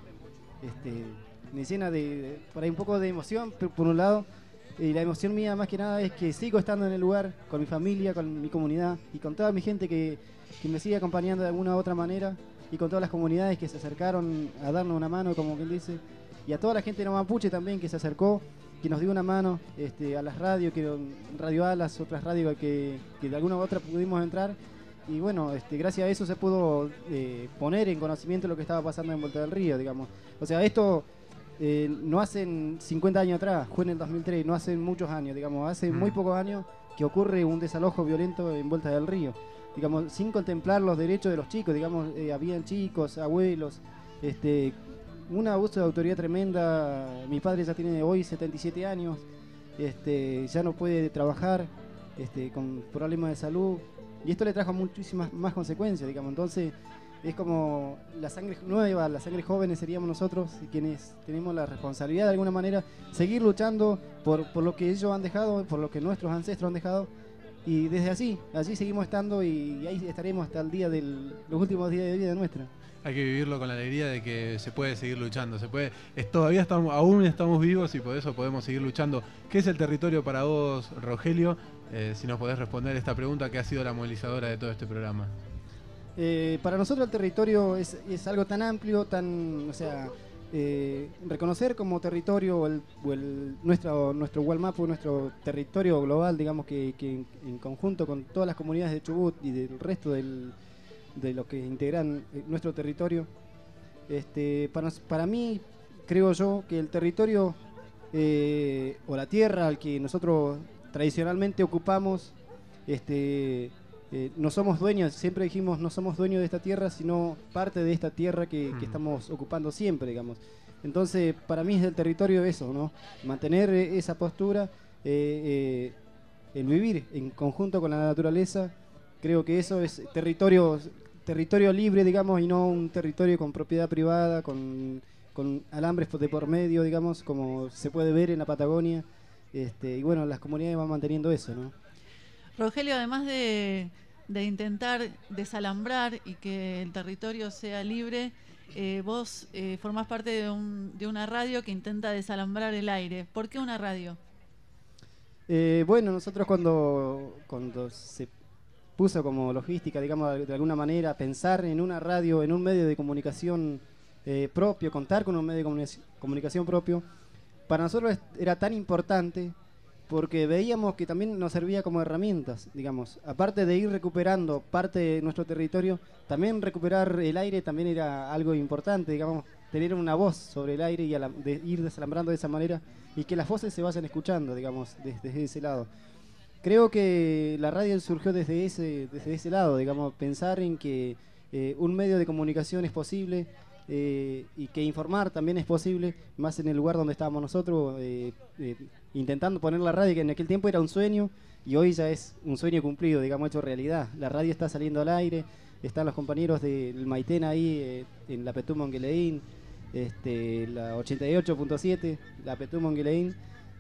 me llena por ahí un poco de emoción, por un lado. Y la emoción mía más que nada es que sigo estando en el lugar, con mi familia, con mi comunidad y con toda mi gente que me sigue acompañando de alguna u otra manera, y con todas las comunidades que se acercaron a darnos una mano, como quien dice, y a toda la gente de no mapuche también que se acercó, que nos dio una mano, a las radios, Radio Alas, otras radios que de alguna u otra pudimos entrar. Y bueno, gracias a eso se pudo poner en conocimiento lo que estaba pasando en Vuelta del Río, digamos. O sea, esto no hacen 50 años atrás, fue en el 2003, no hace muchos años, digamos, hace muy pocos años que ocurre un desalojo violento en Vuelta del Río, digamos, sin contemplar los derechos de los chicos, digamos, habían chicos, abuelos, un abuso de autoridad tremenda. Mi padre ya tiene hoy 77 años, ya no puede trabajar, con problemas de salud, y esto le trajo muchísimas más consecuencias, digamos. Entonces es como la sangre nueva, la sangre jóvenes seríamos nosotros, quienes tenemos la responsabilidad de alguna manera seguir luchando por lo que ellos han dejado, por lo que nuestros ancestros han dejado, y desde allí seguimos estando, y ahí estaremos hasta el día los últimos días de vida nuestra. Hay que vivirlo con la alegría de que se puede seguir luchando, todavía aún estamos vivos y por eso podemos seguir luchando. ¿Qué es el territorio para vos, Rogelio? Si nos podés responder esta pregunta, que ha sido la movilizadora de todo este programa. Para nosotros el territorio es algo tan amplio, reconocer como territorio nuestro Gualmapu, nuestro territorio global, digamos, que en conjunto con todas las comunidades de Chubut y del resto de los que integran nuestro territorio, para mí, creo yo, que el territorio o la tierra al que nosotros tradicionalmente ocupamos, no somos dueños, siempre dijimos, no somos dueños de esta tierra, sino parte de esta tierra que estamos ocupando siempre, digamos. Entonces, para mí es el territorio eso, ¿no? Mantener esa postura, el vivir en conjunto con la naturaleza. Creo que eso es territorio libre, digamos, y no un territorio con propiedad privada, con alambres de por medio, digamos, como se puede ver en la Patagonia. Y bueno, las comunidades van manteniendo eso, ¿no? Rogelio, además de intentar desalambrar y que el territorio sea libre, vos formás parte de una radio que intenta desalambrar el aire. ¿Por qué una radio? Bueno, nosotros cuando se puso como logística, digamos, de alguna manera, pensar en una radio, en un medio de comunicación propio, contar con un medio de comunicación propio, para nosotros era tan importante porque veíamos que también nos servía como herramientas, digamos. Aparte de ir recuperando parte de nuestro territorio, también recuperar el aire también era algo importante, digamos, tener una voz sobre el aire y de ir desalambrando de esa manera y que las voces se vayan escuchando, digamos, desde ese lado. Creo que la radio surgió desde ese lado, digamos, pensar en que un medio de comunicación es posible, y que informar también es posible, más en el lugar donde estábamos nosotros, intentando poner la radio, que en aquel tiempo era un sueño y hoy ya es un sueño cumplido, digamos, hecho realidad. La radio está saliendo al aire, están los compañeros del Maitén ahí, en la Petú Mongueleín, la 88.7, la Petú Mongueleín,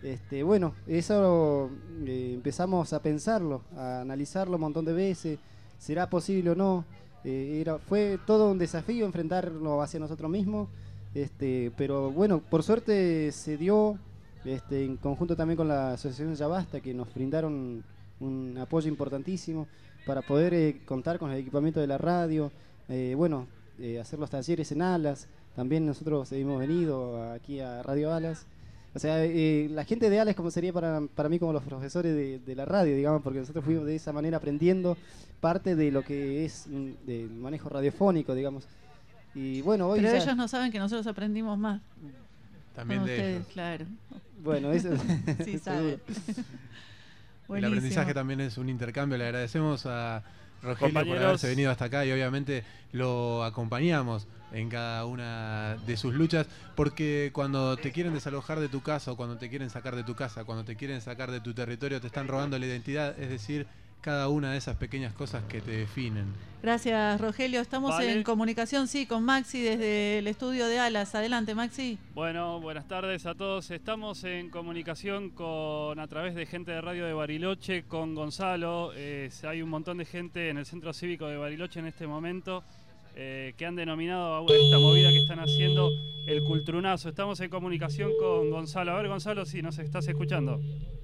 Bueno, eso empezamos a pensarlo, a analizarlo un montón de veces, ¿será posible o no? Fue todo un desafío enfrentarlo hacia nosotros mismos, pero bueno, por suerte se dio, en conjunto también con la Asociación Ya Basta, que nos brindaron un apoyo importantísimo para poder contar con el equipamiento de la radio, hacer los talleres en Alas. También nosotros hemos venido aquí a Radio Alas. O sea, la gente de Alas como sería para mí como los profesores de la radio, digamos, porque nosotros fuimos de esa manera aprendiendo parte de lo que es del manejo radiofónico, digamos. Y bueno, hoy pero ya... ellos no saben que nosotros aprendimos más. También con de ustedes, ellos. claro. Bueno, eso sí saben. El aprendizaje también es un intercambio. Le agradecemos a Rogelio por Compañeros. haberse venido hasta acá y obviamente lo acompañamos en cada una de sus luchas, porque cuando te quieren desalojar de tu casa, o cuando te quieren sacar de tu casa, cuando te quieren sacar de tu territorio, te están robando la identidad, es decir, cada una de esas pequeñas cosas que te definen. Gracias, Rogelio. Estamos en comunicación, sí, con Maxi desde el estudio de Alas. Adelante, Maxi. Bueno, buenas tardes a todos. Estamos en comunicación a través de gente de Radio de Bariloche, con Gonzalo. Hay un montón de gente en el Centro Cívico de Bariloche en este momento que han denominado a esta movida que están haciendo el Cultrunazo. Estamos en comunicación con Gonzalo. A ver, Gonzalo, si nos estás escuchando.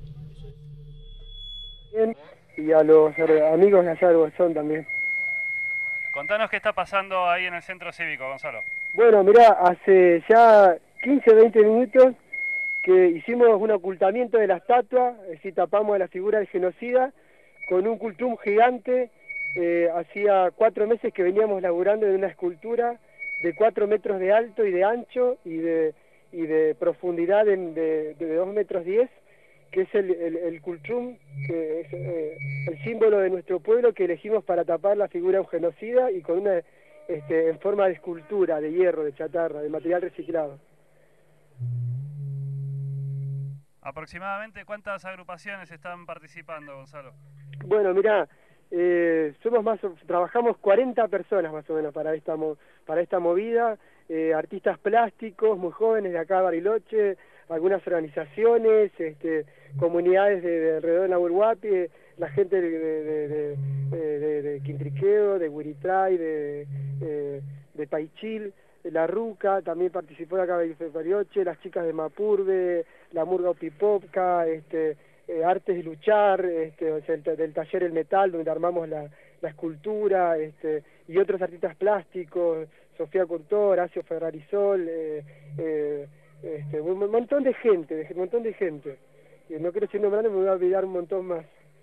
Bien, y a los amigos de allá de Bolsón también. Contanos qué está pasando ahí en el Centro Cívico, Gonzalo. Bueno, mirá, hace ya 15 o 20 minutos que hicimos un ocultamiento de la estatua, es decir, tapamos a la figura del genocida con un cultrum gigante. Hacía 4 meses que veníamos laburando en una escultura de 4 metros de alto y de ancho y de profundidad de 2 metros 10, que es el cultrum, que es el símbolo de nuestro pueblo que elegimos para tapar la figura de un genocida, y con una en forma de escultura, de hierro, de chatarra, de material reciclado. ¿Aproximadamente cuántas agrupaciones están participando, Gonzalo? Bueno, mirá, trabajamos 40 personas más o menos para esta movida, artistas plásticos muy jóvenes de acá de Bariloche, algunas organizaciones, comunidades de alrededor de Nahuelhuapi, la gente de Quintriqueo, de Huiritray, de Paichil, La Ruca, también participó de acá de Bariloche, las chicas de Mapurbe, la Murga Opipopca, Artes de Luchar, del taller El Metal, donde armamos la escultura, y otros artistas plásticos, Sofía Curtó, Horacio Ferrarisol, un montón de gente, no quiero seguir nombrando, me voy a olvidar un montón más.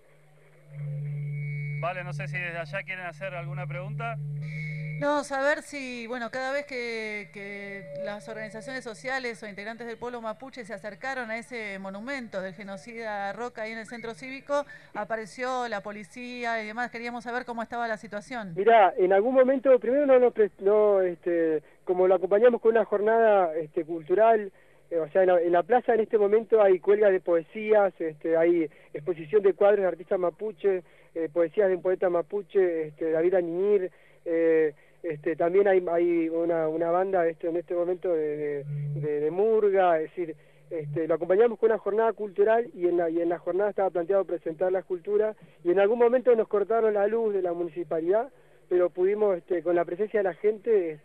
Vale, no sé si desde allá quieren hacer alguna pregunta. No, saber si, bueno, cada vez que las organizaciones sociales o integrantes del pueblo mapuche se acercaron a ese monumento del genocida Roca ahí en el Centro Cívico, apareció la policía y demás. Queríamos saber cómo estaba la situación. Mirá, en algún momento, primero como lo acompañamos con una jornada cultural, o sea, en la plaza en este momento hay cuelga de poesías, hay exposición de cuadros de artistas mapuche, poesías de un poeta mapuche, David Añir, también hay una banda en este momento de murga, es decir, lo acompañamos con una jornada cultural, y en la jornada estaba planteado presentar la escultura, y en algún momento nos cortaron la luz de la municipalidad, pero pudimos, con la presencia de la gente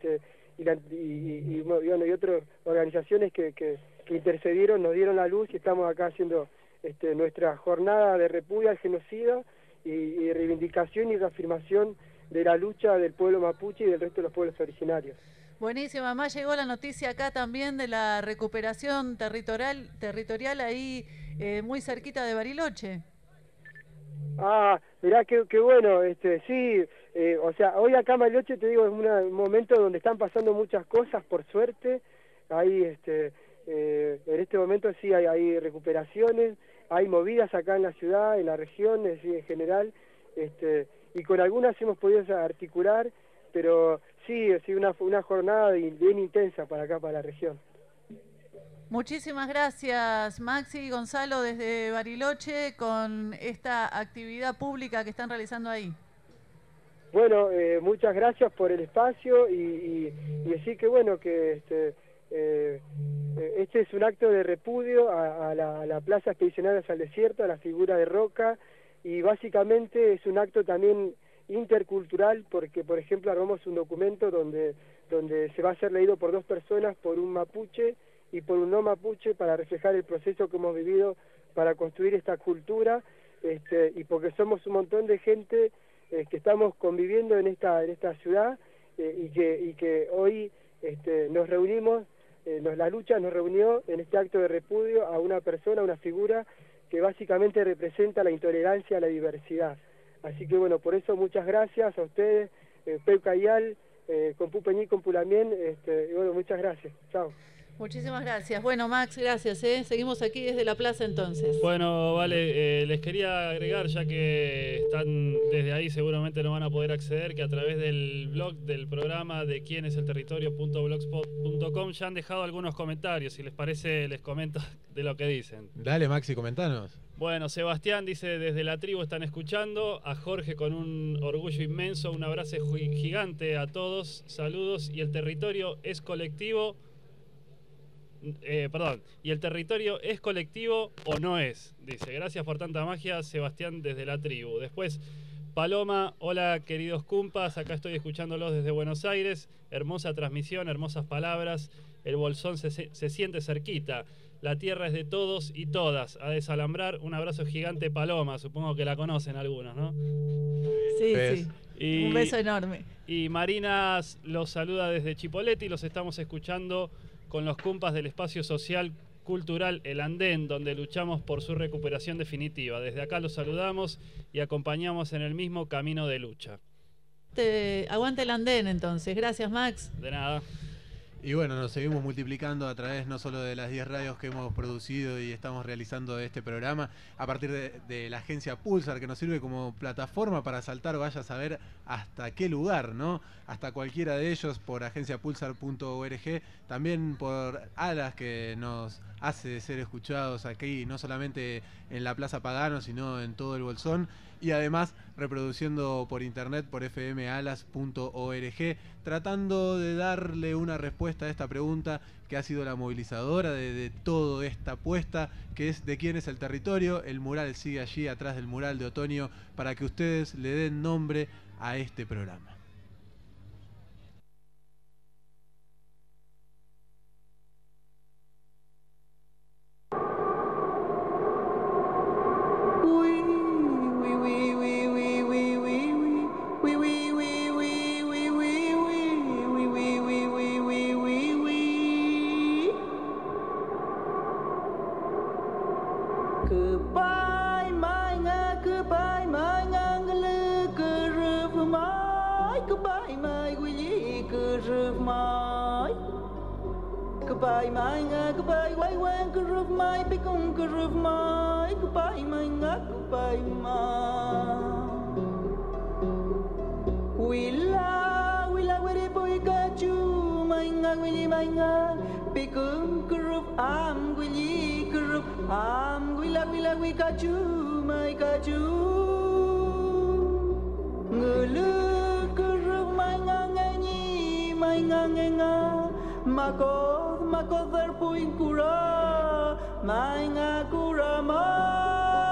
y otras organizaciones que intercedieron, nos dieron la luz, y estamos acá haciendo nuestra jornada de repudio al genocida y reivindicación y reafirmación de la lucha del pueblo mapuche y del resto de los pueblos originarios. Buenísimo, además llegó la noticia acá también de la recuperación territorial ahí muy cerquita de Bariloche. Ah, mirá qué bueno, sí, o sea, hoy acá en Bariloche, te digo, es un momento donde están pasando muchas cosas, por suerte. Hay, en este momento sí hay recuperaciones, hay movidas acá en la ciudad, en la región, es decir, en general, y con algunas hemos podido articular, pero sí, una jornada bien intensa para acá, para la región. Muchísimas gracias, Maxi y Gonzalo, desde Bariloche, con esta actividad pública que están realizando ahí. Bueno, muchas gracias por el espacio y decir que bueno, que Este es un acto de repudio a la Plaza Expedicionarios al Desierto, a la figura de Roca, y básicamente es un acto también intercultural porque, por ejemplo, armamos un documento donde se va a ser leído por 2 personas, por un mapuche y por un no mapuche, para reflejar el proceso que hemos vivido para construir esta cultura, y porque somos un montón de gente que estamos conviviendo en esta ciudad, y que hoy nos reunimos, la lucha nos reunió en este acto de repudio a una persona, a una figura que básicamente representa la intolerancia a la diversidad. Así que bueno, por eso muchas gracias a ustedes, Peu Cayal, con Pupeñí, con Pulamien, y bueno, muchas gracias. Chao. Muchísimas gracias. Bueno, Max, gracias. Seguimos aquí desde la plaza entonces. Bueno, vale, les quería agregar, ya que están desde ahí, seguramente no van a poder acceder, que a través del blog del programa de quieneselterritorio.blogspot.com ya han dejado algunos comentarios. Si les parece, les comento de lo que dicen. Dale, Maxi, comentanos. Bueno, Sebastián dice, desde la tribu están escuchando, a Jorge con un orgullo inmenso, un abrazo gigante a todos, saludos, y el territorio es colectivo. ¿Y el territorio es colectivo o no es? Dice, gracias por tanta magia, Sebastián desde la tribu. Después, Paloma, hola queridos cumpas, acá estoy escuchándolos desde Buenos Aires, hermosa transmisión, hermosas palabras, el bolsón se siente cerquita, la tierra es de todos y todas, a desalambrar, un abrazo gigante Paloma, supongo que la conocen algunos, ¿no? Sí, sí, un beso enorme. Y Marina los saluda desde Chipoleti, los estamos escuchando con los cumpas del espacio social cultural El Andén, donde luchamos por su recuperación definitiva. Desde acá los saludamos y acompañamos en el mismo camino de lucha. Aguante El Andén entonces. Gracias, Max. De nada. Y bueno, nos seguimos multiplicando a través no solo de las 10 radios que hemos producido y estamos realizando este programa, a partir de la agencia Pulsar, que nos sirve como plataforma para saltar, vaya a saber hasta qué lugar, ¿no? Hasta cualquiera de ellos, por agenciapulsar.org, también por Alas, que nos hace ser escuchados aquí, no solamente en la Plaza Pagano, sino en todo el Bolsón, y además reproduciendo por internet por fmalas.org, tratando de darle una respuesta a esta pregunta que ha sido la movilizadora de toda esta apuesta, que es de quién es el territorio. El mural sigue allí atrás del mural de otoño para que ustedes le den nombre a este programa. Goodbye, my goodbye, why when good of my become good of my goodbye, my goodbye, my Willa, where the boy got you, my willy, my become good of I'm willy, good of I'm willa, we got you, my got you. Ngulu, good of my ngangani, my nganga, Mako der puin kura, mainga kura ma.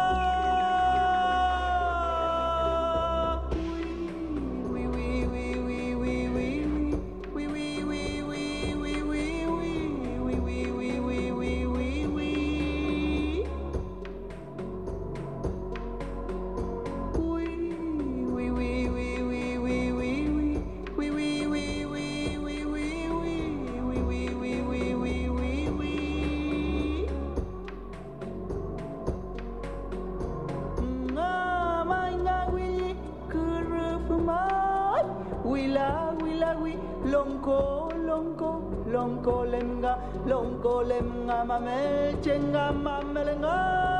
Longko lemnga mamel chenga mamelenga.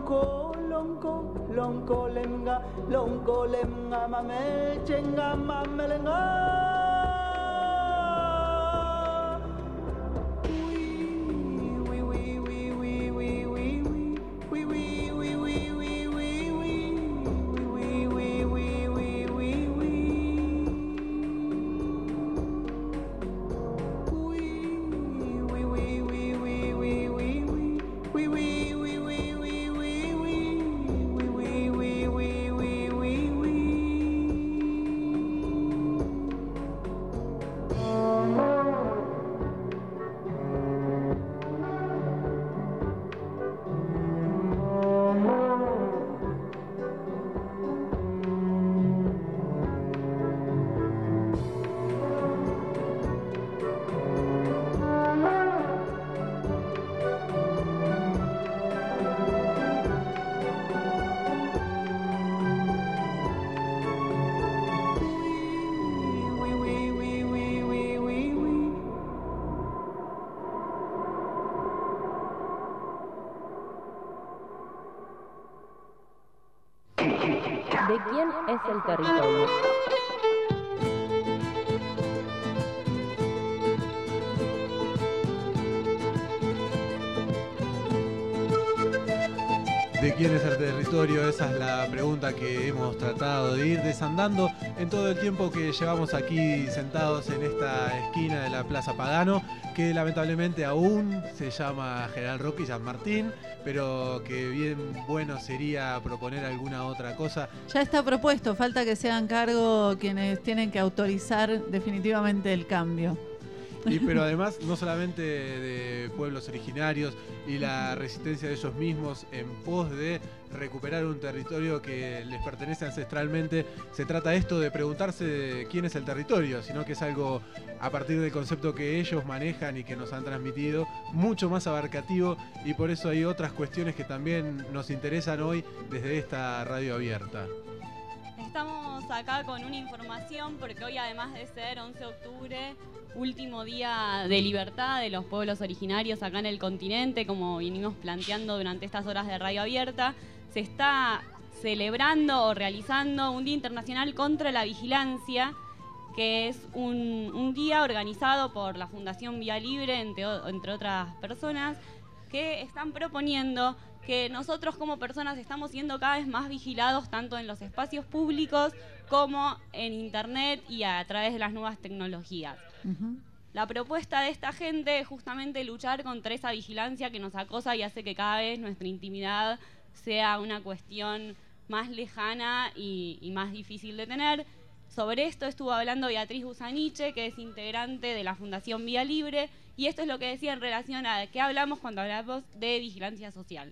lonko lemga mame chenga mamelenga. ¿De quién es el territorio? ¿De quién es el territorio? Esa es la pregunta que hemos tratado de ir desandando en todo el tiempo que llevamos aquí sentados en esta esquina de la Plaza Pagano, que lamentablemente aún se llama General Roca y San Martín, pero que bien bueno sería proponer alguna otra cosa. Ya está propuesto, falta que se hagan cargo quienes tienen que autorizar definitivamente el cambio. Pero además no solamente de pueblos originarios y la resistencia de ellos mismos en pos de recuperar un territorio que les pertenece ancestralmente, se trata esto de preguntarse quién es el territorio, sino que es algo a partir del concepto que ellos manejan y que nos han transmitido, mucho más abarcativo, y por eso hay otras cuestiones que también nos interesan hoy desde esta radio abierta. Estamos acá con una información porque hoy, además de ser 11 de octubre, último día de libertad de los pueblos originarios acá en el continente, como vinimos planteando durante estas horas de radio abierta, se está celebrando o realizando un Día Internacional contra la Vigilancia, que es un día organizado por la Fundación Vía Libre, entre otras personas, que están proponiendo que nosotros como personas estamos siendo cada vez más vigilados tanto en los espacios públicos como en internet y a través de las nuevas tecnologías. La propuesta de esta gente es justamente luchar contra esa vigilancia que nos acosa y hace que cada vez nuestra intimidad sea una cuestión más lejana y más difícil de tener. Sobre esto estuvo hablando Beatriz Busaniche, que es integrante de la Fundación Vía Libre, y esto es lo que decía en relación a qué hablamos cuando hablamos de vigilancia social.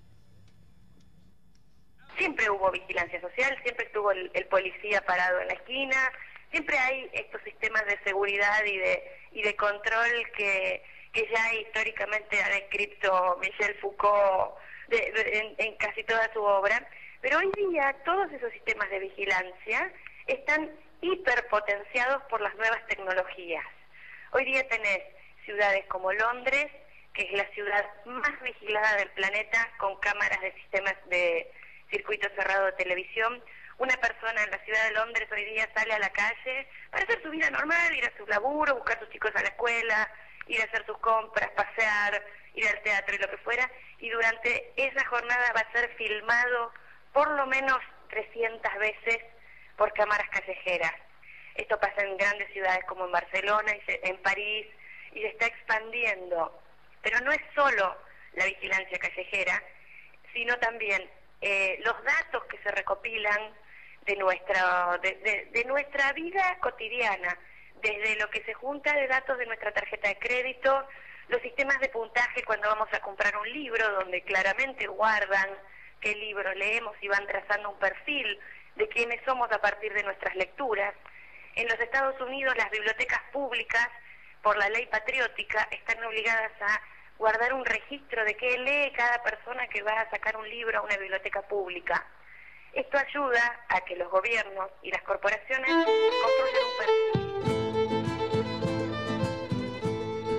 Siempre hubo vigilancia social, siempre estuvo el policía parado en la esquina, siempre hay estos sistemas de seguridad y de control que ya históricamente ha descrito Michel Foucault en casi toda su obra, pero hoy día todos esos sistemas de vigilancia están hiperpotenciados por las nuevas tecnologías. Hoy día tenés ciudades como Londres, que es la ciudad más vigilada del planeta, con cámaras de sistemas de circuito cerrado de televisión. Una persona en la ciudad de Londres hoy día sale a la calle para hacer su vida normal, ir a su laburo, buscar a sus chicos a la escuela, ir a hacer sus compras, pasear, ir al teatro y lo que fuera, y durante esa jornada va a ser filmado por lo menos 300 veces por cámaras callejeras. Esto pasa en grandes ciudades como en Barcelona, en París, y se está expandiendo. Pero no es solo la vigilancia callejera, sino también los datos que se recopilan de nuestra vida cotidiana, desde lo que se junta de datos de nuestra tarjeta de crédito, los sistemas de puntaje cuando vamos a comprar un libro, donde claramente guardan qué libro leemos y van trazando un perfil de quiénes somos a partir de nuestras lecturas. En los Estados Unidos las bibliotecas públicas, por la ley patriótica, están obligadas a guardar un registro de qué lee cada persona que va a sacar un libro a una biblioteca pública. Esto ayuda a que los gobiernos y las corporaciones construyan un perfil.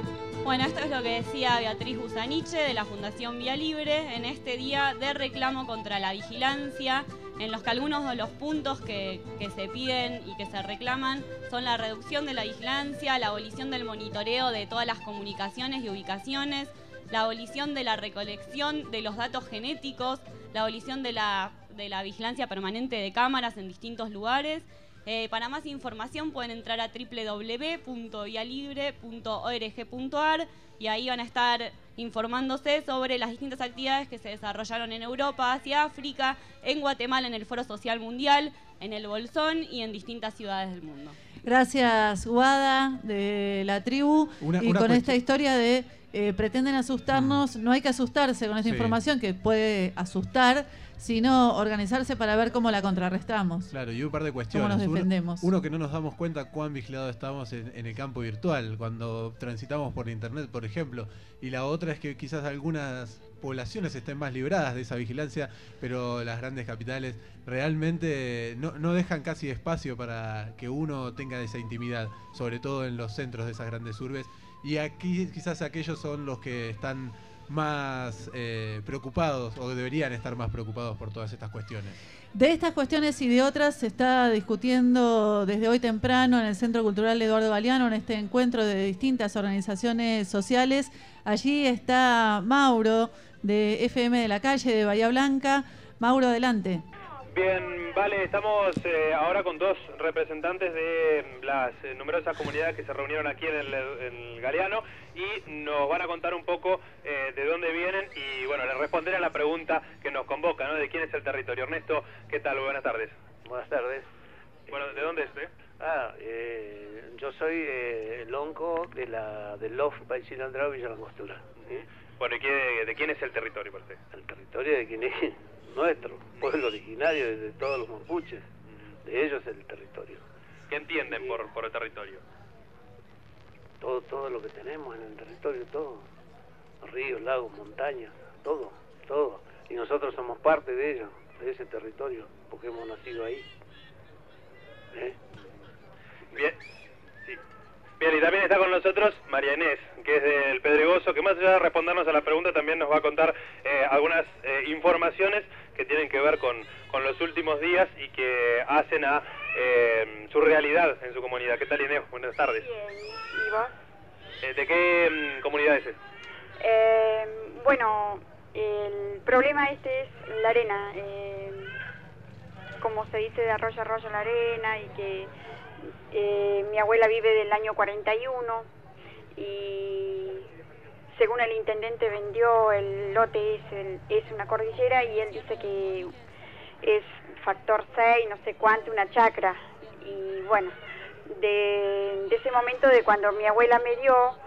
Bueno, esto es lo que decía Beatriz Busaniche de la Fundación Vía Libre en este día de reclamo contra la vigilancia, en los que algunos de los puntos que se piden y que se reclaman son la reducción de la vigilancia, la abolición del monitoreo de todas las comunicaciones y ubicaciones, la abolición de la recolección de los datos genéticos, la abolición de la vigilancia permanente de cámaras en distintos lugares. Para más información pueden entrar a www.vialibre.org.ar y ahí van a estar informándose sobre las distintas actividades que se desarrollaron en Europa, Asia, África, en Guatemala, en el Foro Social Mundial, en el Bolsón y en distintas ciudades del mundo. Gracias, Guada, de la tribu. Y con esta historia de pretenden asustarnos, no hay que asustarse con esta información que puede asustar, sino organizarse para ver cómo la contrarrestamos. Claro, y un par de cuestiones. ¿Cómo nos defendemos? Uno, que no nos damos cuenta cuán vigilados estamos en el campo virtual, cuando transitamos por internet, por ejemplo. Y la otra es que quizás algunas poblaciones estén más libradas de esa vigilancia, pero las grandes capitales realmente no dejan casi espacio para que uno tenga esa intimidad, sobre todo en los centros de esas grandes urbes. Y aquí quizás aquellos son los que están más preocupados, o deberían estar más preocupados por todas estas cuestiones. De estas cuestiones y de otras se está discutiendo desde hoy temprano en el Centro Cultural Eduardo Galeano, en este encuentro de distintas organizaciones sociales. Allí está Mauro, de FM de la Calle, de Bahía Blanca. Mauro, adelante. Bien, vale, estamos ahora con dos representantes de las numerosas comunidades que se reunieron aquí en el Galeano y nos van a contar un poco de dónde vienen y, bueno, les responderán a la pregunta que nos convoca, ¿no? De quién es el territorio. Ernesto, ¿qué tal? Buenas tardes. Buenas tardes. Bueno, ¿de dónde es usted? Yo soy el onco del LOF Paisín Andrao Villa Langostura. Bueno, ¿y de quién es el territorio, por usted? El territorio de quién es nuestro, pueblo originario de todos los mapuches. De ellos es el territorio. ¿Qué entienden por el territorio? Todo lo que tenemos en el territorio, todo. Ríos, lagos, montañas, todo. Y nosotros somos parte de ellos, de ese territorio, porque hemos nacido ahí. Bien, sí. Bien, y también está con nosotros María Inés, que es del Pedregoso, que más allá de respondernos a la pregunta también nos va a contar algunas informaciones que tienen que ver con los últimos días y que hacen a su realidad en su comunidad. ¿Qué tal, Inés? Buenas tardes. Bien, ¿y vos? ¿De qué comunidad es? Bueno, el problema es la arena, como se dice, de arroyo a arroyo la arena, y que mi abuela vive del año 41 y según el intendente vendió el lote, es una cordillera, y él dice que es factor 6, no sé cuánto, una chacra. Y bueno, de ese momento de cuando mi abuela me dio,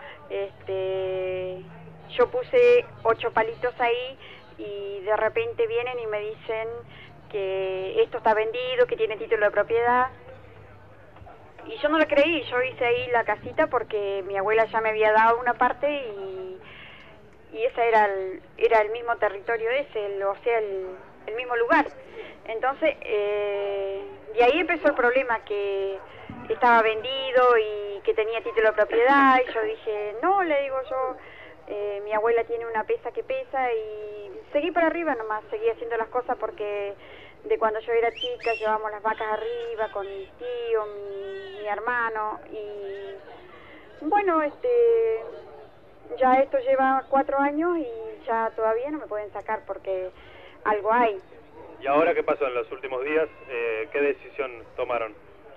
yo puse 8 palitos ahí y de repente vienen y me dicen que esto está vendido, que tiene título de propiedad. Y yo no lo creí, yo hice ahí la casita porque mi abuela ya me había dado una parte y ese era el mismo territorio ese, o sea, el mismo lugar. Entonces, de ahí empezó el problema, que estaba vendido y que tenía título de propiedad, y yo dije, no, le digo yo, mi abuela tiene una pesa que pesa, y seguí para arriba nomás, seguí haciendo las cosas porque de cuando yo era chica llevábamos las vacas arriba con mi tío, mi hermano, y bueno, ya esto lleva 4 años y ya todavía no me pueden sacar porque algo hay. ¿Y ahora qué pasó en los últimos días? ¿Qué decisión tomaron?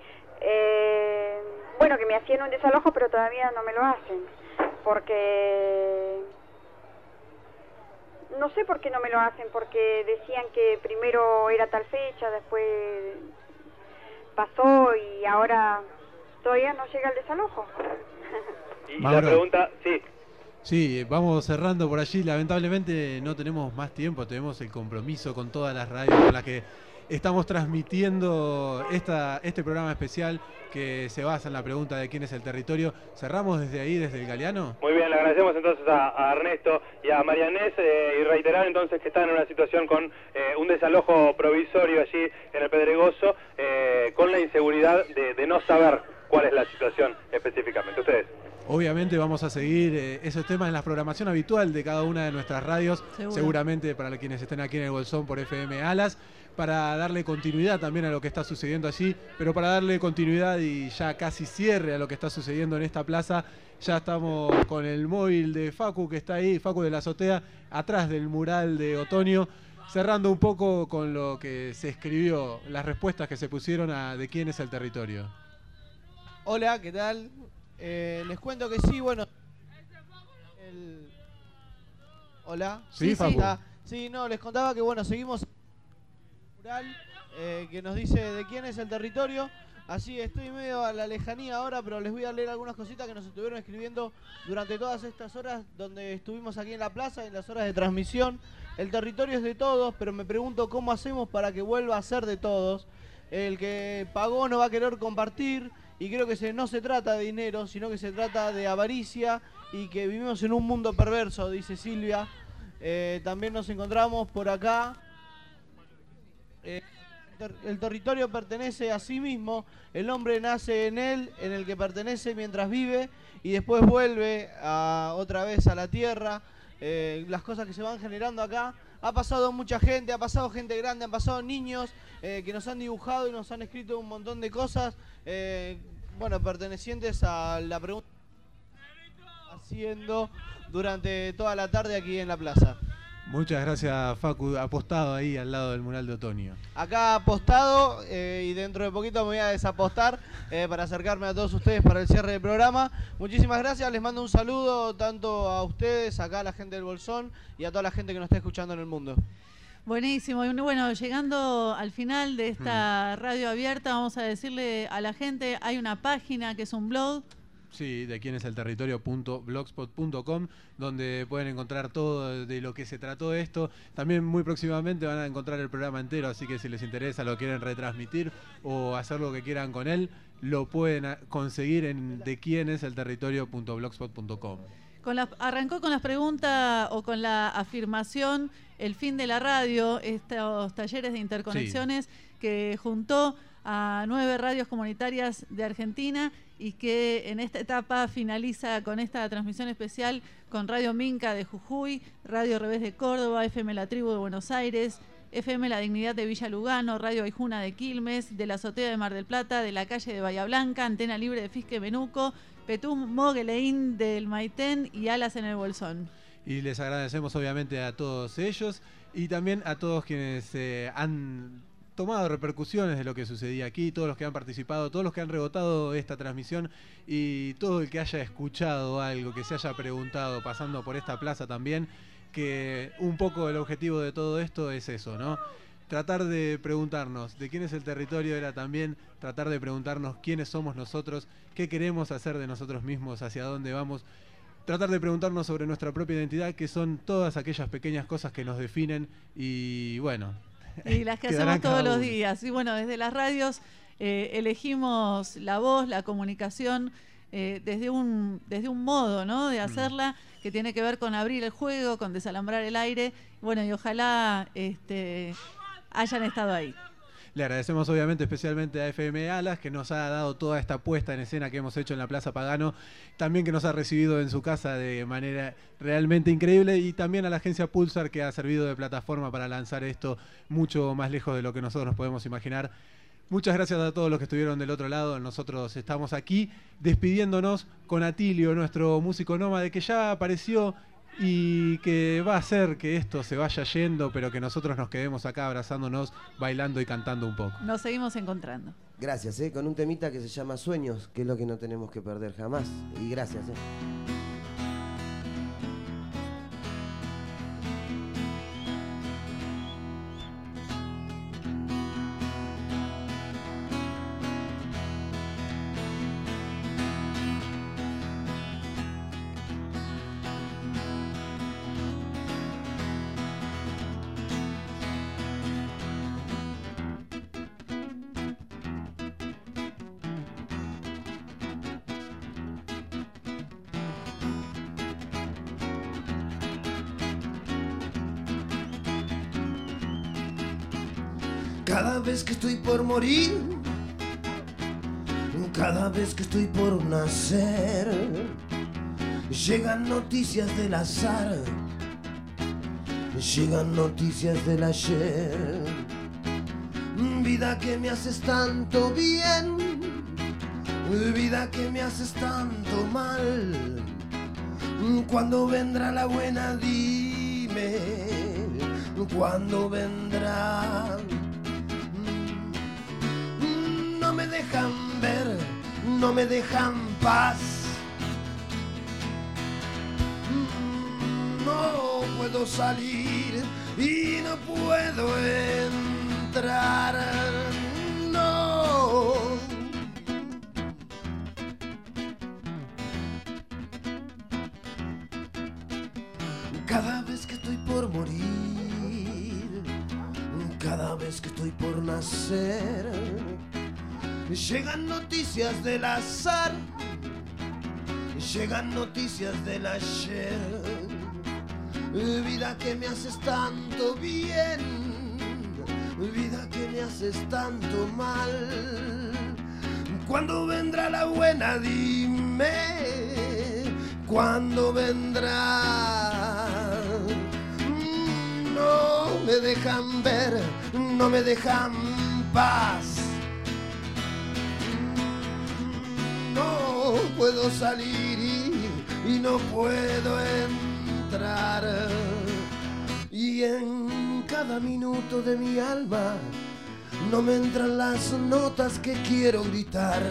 Bueno, que me hacían un desalojo, pero todavía no me lo hacen, porque no sé por qué no me lo hacen, porque decían que primero era tal fecha, después pasó y ahora todavía no llega el desalojo. Y Mauro, la pregunta, sí. Sí, vamos cerrando por allí. Lamentablemente no tenemos más tiempo, tenemos el compromiso con todas las radios con las que estamos transmitiendo este programa especial que se basa en la pregunta de quién es el territorio. ¿Cerramos desde ahí, desde el Galeano? Muy bien, le agradecemos entonces a Ernesto y a María Inés y reiterar entonces que están en una situación con un desalojo provisorio allí en el Pedregoso, con la inseguridad de no saber cuál es la situación específicamente. Ustedes. Obviamente vamos a seguir esos temas en la programación habitual de cada una de nuestras radios, seguramente para quienes estén aquí en el Bolsón por FM Alas, para darle continuidad también a lo que está sucediendo allí, pero para darle continuidad y ya casi cierre a lo que está sucediendo en esta plaza, ya estamos con el móvil de Facu, que está ahí, Facu de la Azotea, atrás del mural de Otonio, cerrando un poco con lo que se escribió, las respuestas que se pusieron a de quién es el territorio. Hola, ¿qué tal? Les cuento que sí, bueno. Hola. Sí, Facu. Sí, no, les contaba que bueno, seguimos mural que nos dice de quién es el territorio. Así estoy medio a la lejanía ahora, pero les voy a leer algunas cositas que nos estuvieron escribiendo durante todas estas horas donde estuvimos aquí en la plaza, en las horas de transmisión. El territorio es de todos, pero me pregunto cómo hacemos para que vuelva a ser de todos. El que pagó no va a querer compartir. Y creo que no se trata de dinero, sino que se trata de avaricia y que vivimos en un mundo perverso, dice Silvia. También nos encontramos por acá. El territorio pertenece a sí mismo, el hombre nace en él, en el que pertenece mientras vive y después vuelve otra vez a la tierra. Las cosas que se van generando acá. Ha pasado mucha gente, ha pasado gente grande, han pasado niños que nos han dibujado y nos han escrito un montón de cosas, bueno, pertenecientes a la pregunta que estamos haciendo durante toda la tarde aquí en la plaza. Muchas gracias, Facu, apostado ahí al lado del mural de Otonio. Acá apostado y dentro de poquito me voy a desapostar para acercarme a todos ustedes para el cierre del programa. Muchísimas gracias, les mando un saludo tanto a ustedes, acá a la gente del Bolsón y a toda la gente que nos está escuchando en el mundo. Buenísimo. Y bueno, llegando al final de esta radio abierta, vamos a decirle a la gente, hay una página que es un blog. Sí, de quién es el territorio.blogspot.com, donde pueden encontrar todo de lo que se trató esto. También muy próximamente van a encontrar el programa entero, así que si les interesa, lo quieren retransmitir o hacer lo que quieran con él, lo pueden conseguir en de quién es el territorio.blogspot.com. Arrancó con las preguntas o con la afirmación el fin de la radio, estos talleres de interconexiones que juntó a 9 radios comunitarias de Argentina y que en esta etapa finaliza con esta transmisión especial con Radio Minca de Jujuy, Radio Revés de Córdoba, FM La Tribu de Buenos Aires, FM La Dignidad de Villa Lugano, Radio Aijuna de Quilmes, de la Azotea de Mar del Plata, de la calle de Bahía Blanca, Antena Libre de Fisque Menuco, Petún Mogueleín del Maitén y Alas en el Bolsón. Y les agradecemos obviamente a todos ellos y también a todos quienes han tomado repercusiones de lo que sucedía aquí, todos los que han participado, todos los que han rebotado esta transmisión y todo el que haya escuchado algo, que se haya preguntado pasando por esta plaza también, que un poco el objetivo de todo esto es eso, ¿no? Tratar de preguntarnos de quién es el territorio era también tratar de preguntarnos quiénes somos nosotros, qué queremos hacer de nosotros mismos, hacia dónde vamos, tratar de preguntarnos sobre nuestra propia identidad, que son todas aquellas pequeñas cosas que nos definen y bueno... Y las que hacemos todos los días. Y bueno, desde las radios elegimos la voz, la comunicación, desde un modo, ¿no?, de hacerla, que tiene que ver con abrir el juego, con desalambrar el aire. Bueno, y ojalá hayan estado ahí. Le agradecemos obviamente especialmente a FM Alas, que nos ha dado toda esta puesta en escena que hemos hecho en la Plaza Pagano, también que nos ha recibido en su casa de manera realmente increíble, y también a la agencia Pulsar, que ha servido de plataforma para lanzar esto mucho más lejos de lo que nosotros nos podemos imaginar. Muchas gracias a todos los que estuvieron del otro lado. Nosotros estamos aquí despidiéndonos con Atilio, nuestro músico nómade, que ya apareció y que va a hacer que esto se vaya yendo, pero que nosotros nos quedemos acá abrazándonos, bailando y cantando un poco. Nos seguimos encontrando. Gracias, con un temita que se llama Sueños, que es lo que no tenemos que perder jamás. Y gracias, Cada vez que estoy por morir, Cada vez que estoy por nacer, llegan noticias del azar, llegan noticias del ayer. Vida que me haces tanto bien, vida que me haces tanto mal. ¿Cuándo vendrá la buena? Dime, ¿cuándo vendrá? No me dejan ver, no me dejan paz. No puedo salir y no puedo entrar. No. Cada vez que estoy por morir, cada vez que estoy por nacer, llegan noticias del azar, llegan noticias del ayer. Vida que me haces tanto bien, vida que me haces tanto mal. ¿Cuándo vendrá la buena? Dime, ¿cuándo vendrá? No me dejan ver, no me dejan paz. No puedo salir y no puedo entrar. Y en cada minuto de mi alma no me entran las notas que quiero gritar.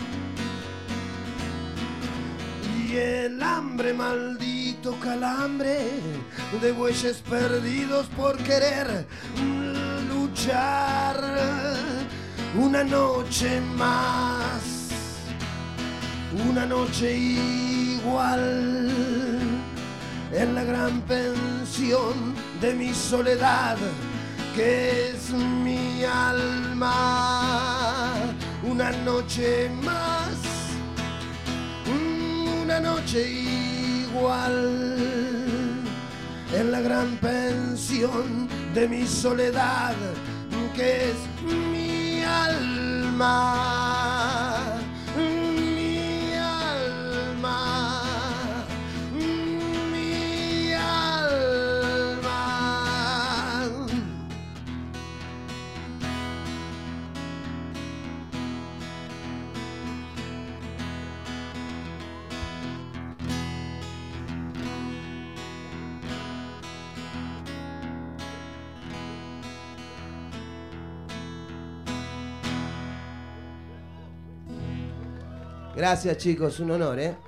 Y el hambre, maldito calambre de bueyes perdidos por querer luchar. Una noche más, una noche igual, en la gran pensión de mi soledad, que es mi alma. Una noche más, una noche igual, en la gran pensión de mi soledad, que es mi alma. Mi alma, mi alma. Gracias, chicos, un honor, ¿eh?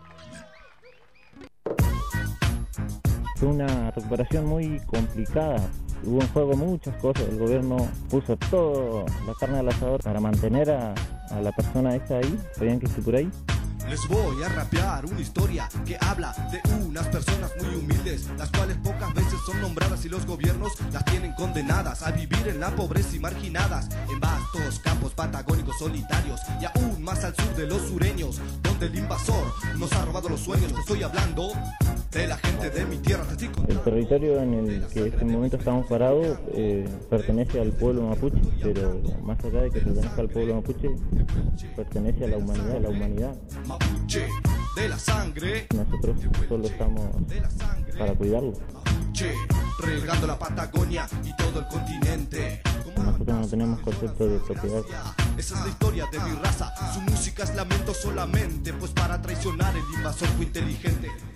Fue una recuperación muy complicada. Hubo en juego muchas cosas. El gobierno puso toda la carne al asador para mantener a la persona esa ahí. ¿Sabían que estoy por ahí? Les voy a rapear una historia que habla de unas personas muy humildes, las cuales pocas veces son nombradas y los gobiernos las tienen condenadas a vivir en la pobreza y marginadas, en vastos campos patagónicos solitarios y aún más al sur de los sureños, donde el invasor nos ha robado los sueños. Te estoy hablando de la gente de mi tierra. El territorio en el que en este momento estamos parados pertenece al pueblo mapuche, pero más allá de que pertenezca al pueblo mapuche, pertenece a la humanidad. Mapuche de la sangre. Nosotros solo estamos para cuidarlo. Mapuche, regando la Patagonia y todo el continente. Nosotros no tenemos concepto de propiedad. Esa es la historia de mi raza. Su música es lamento solamente, pues para traicionar el invasor fue inteligente.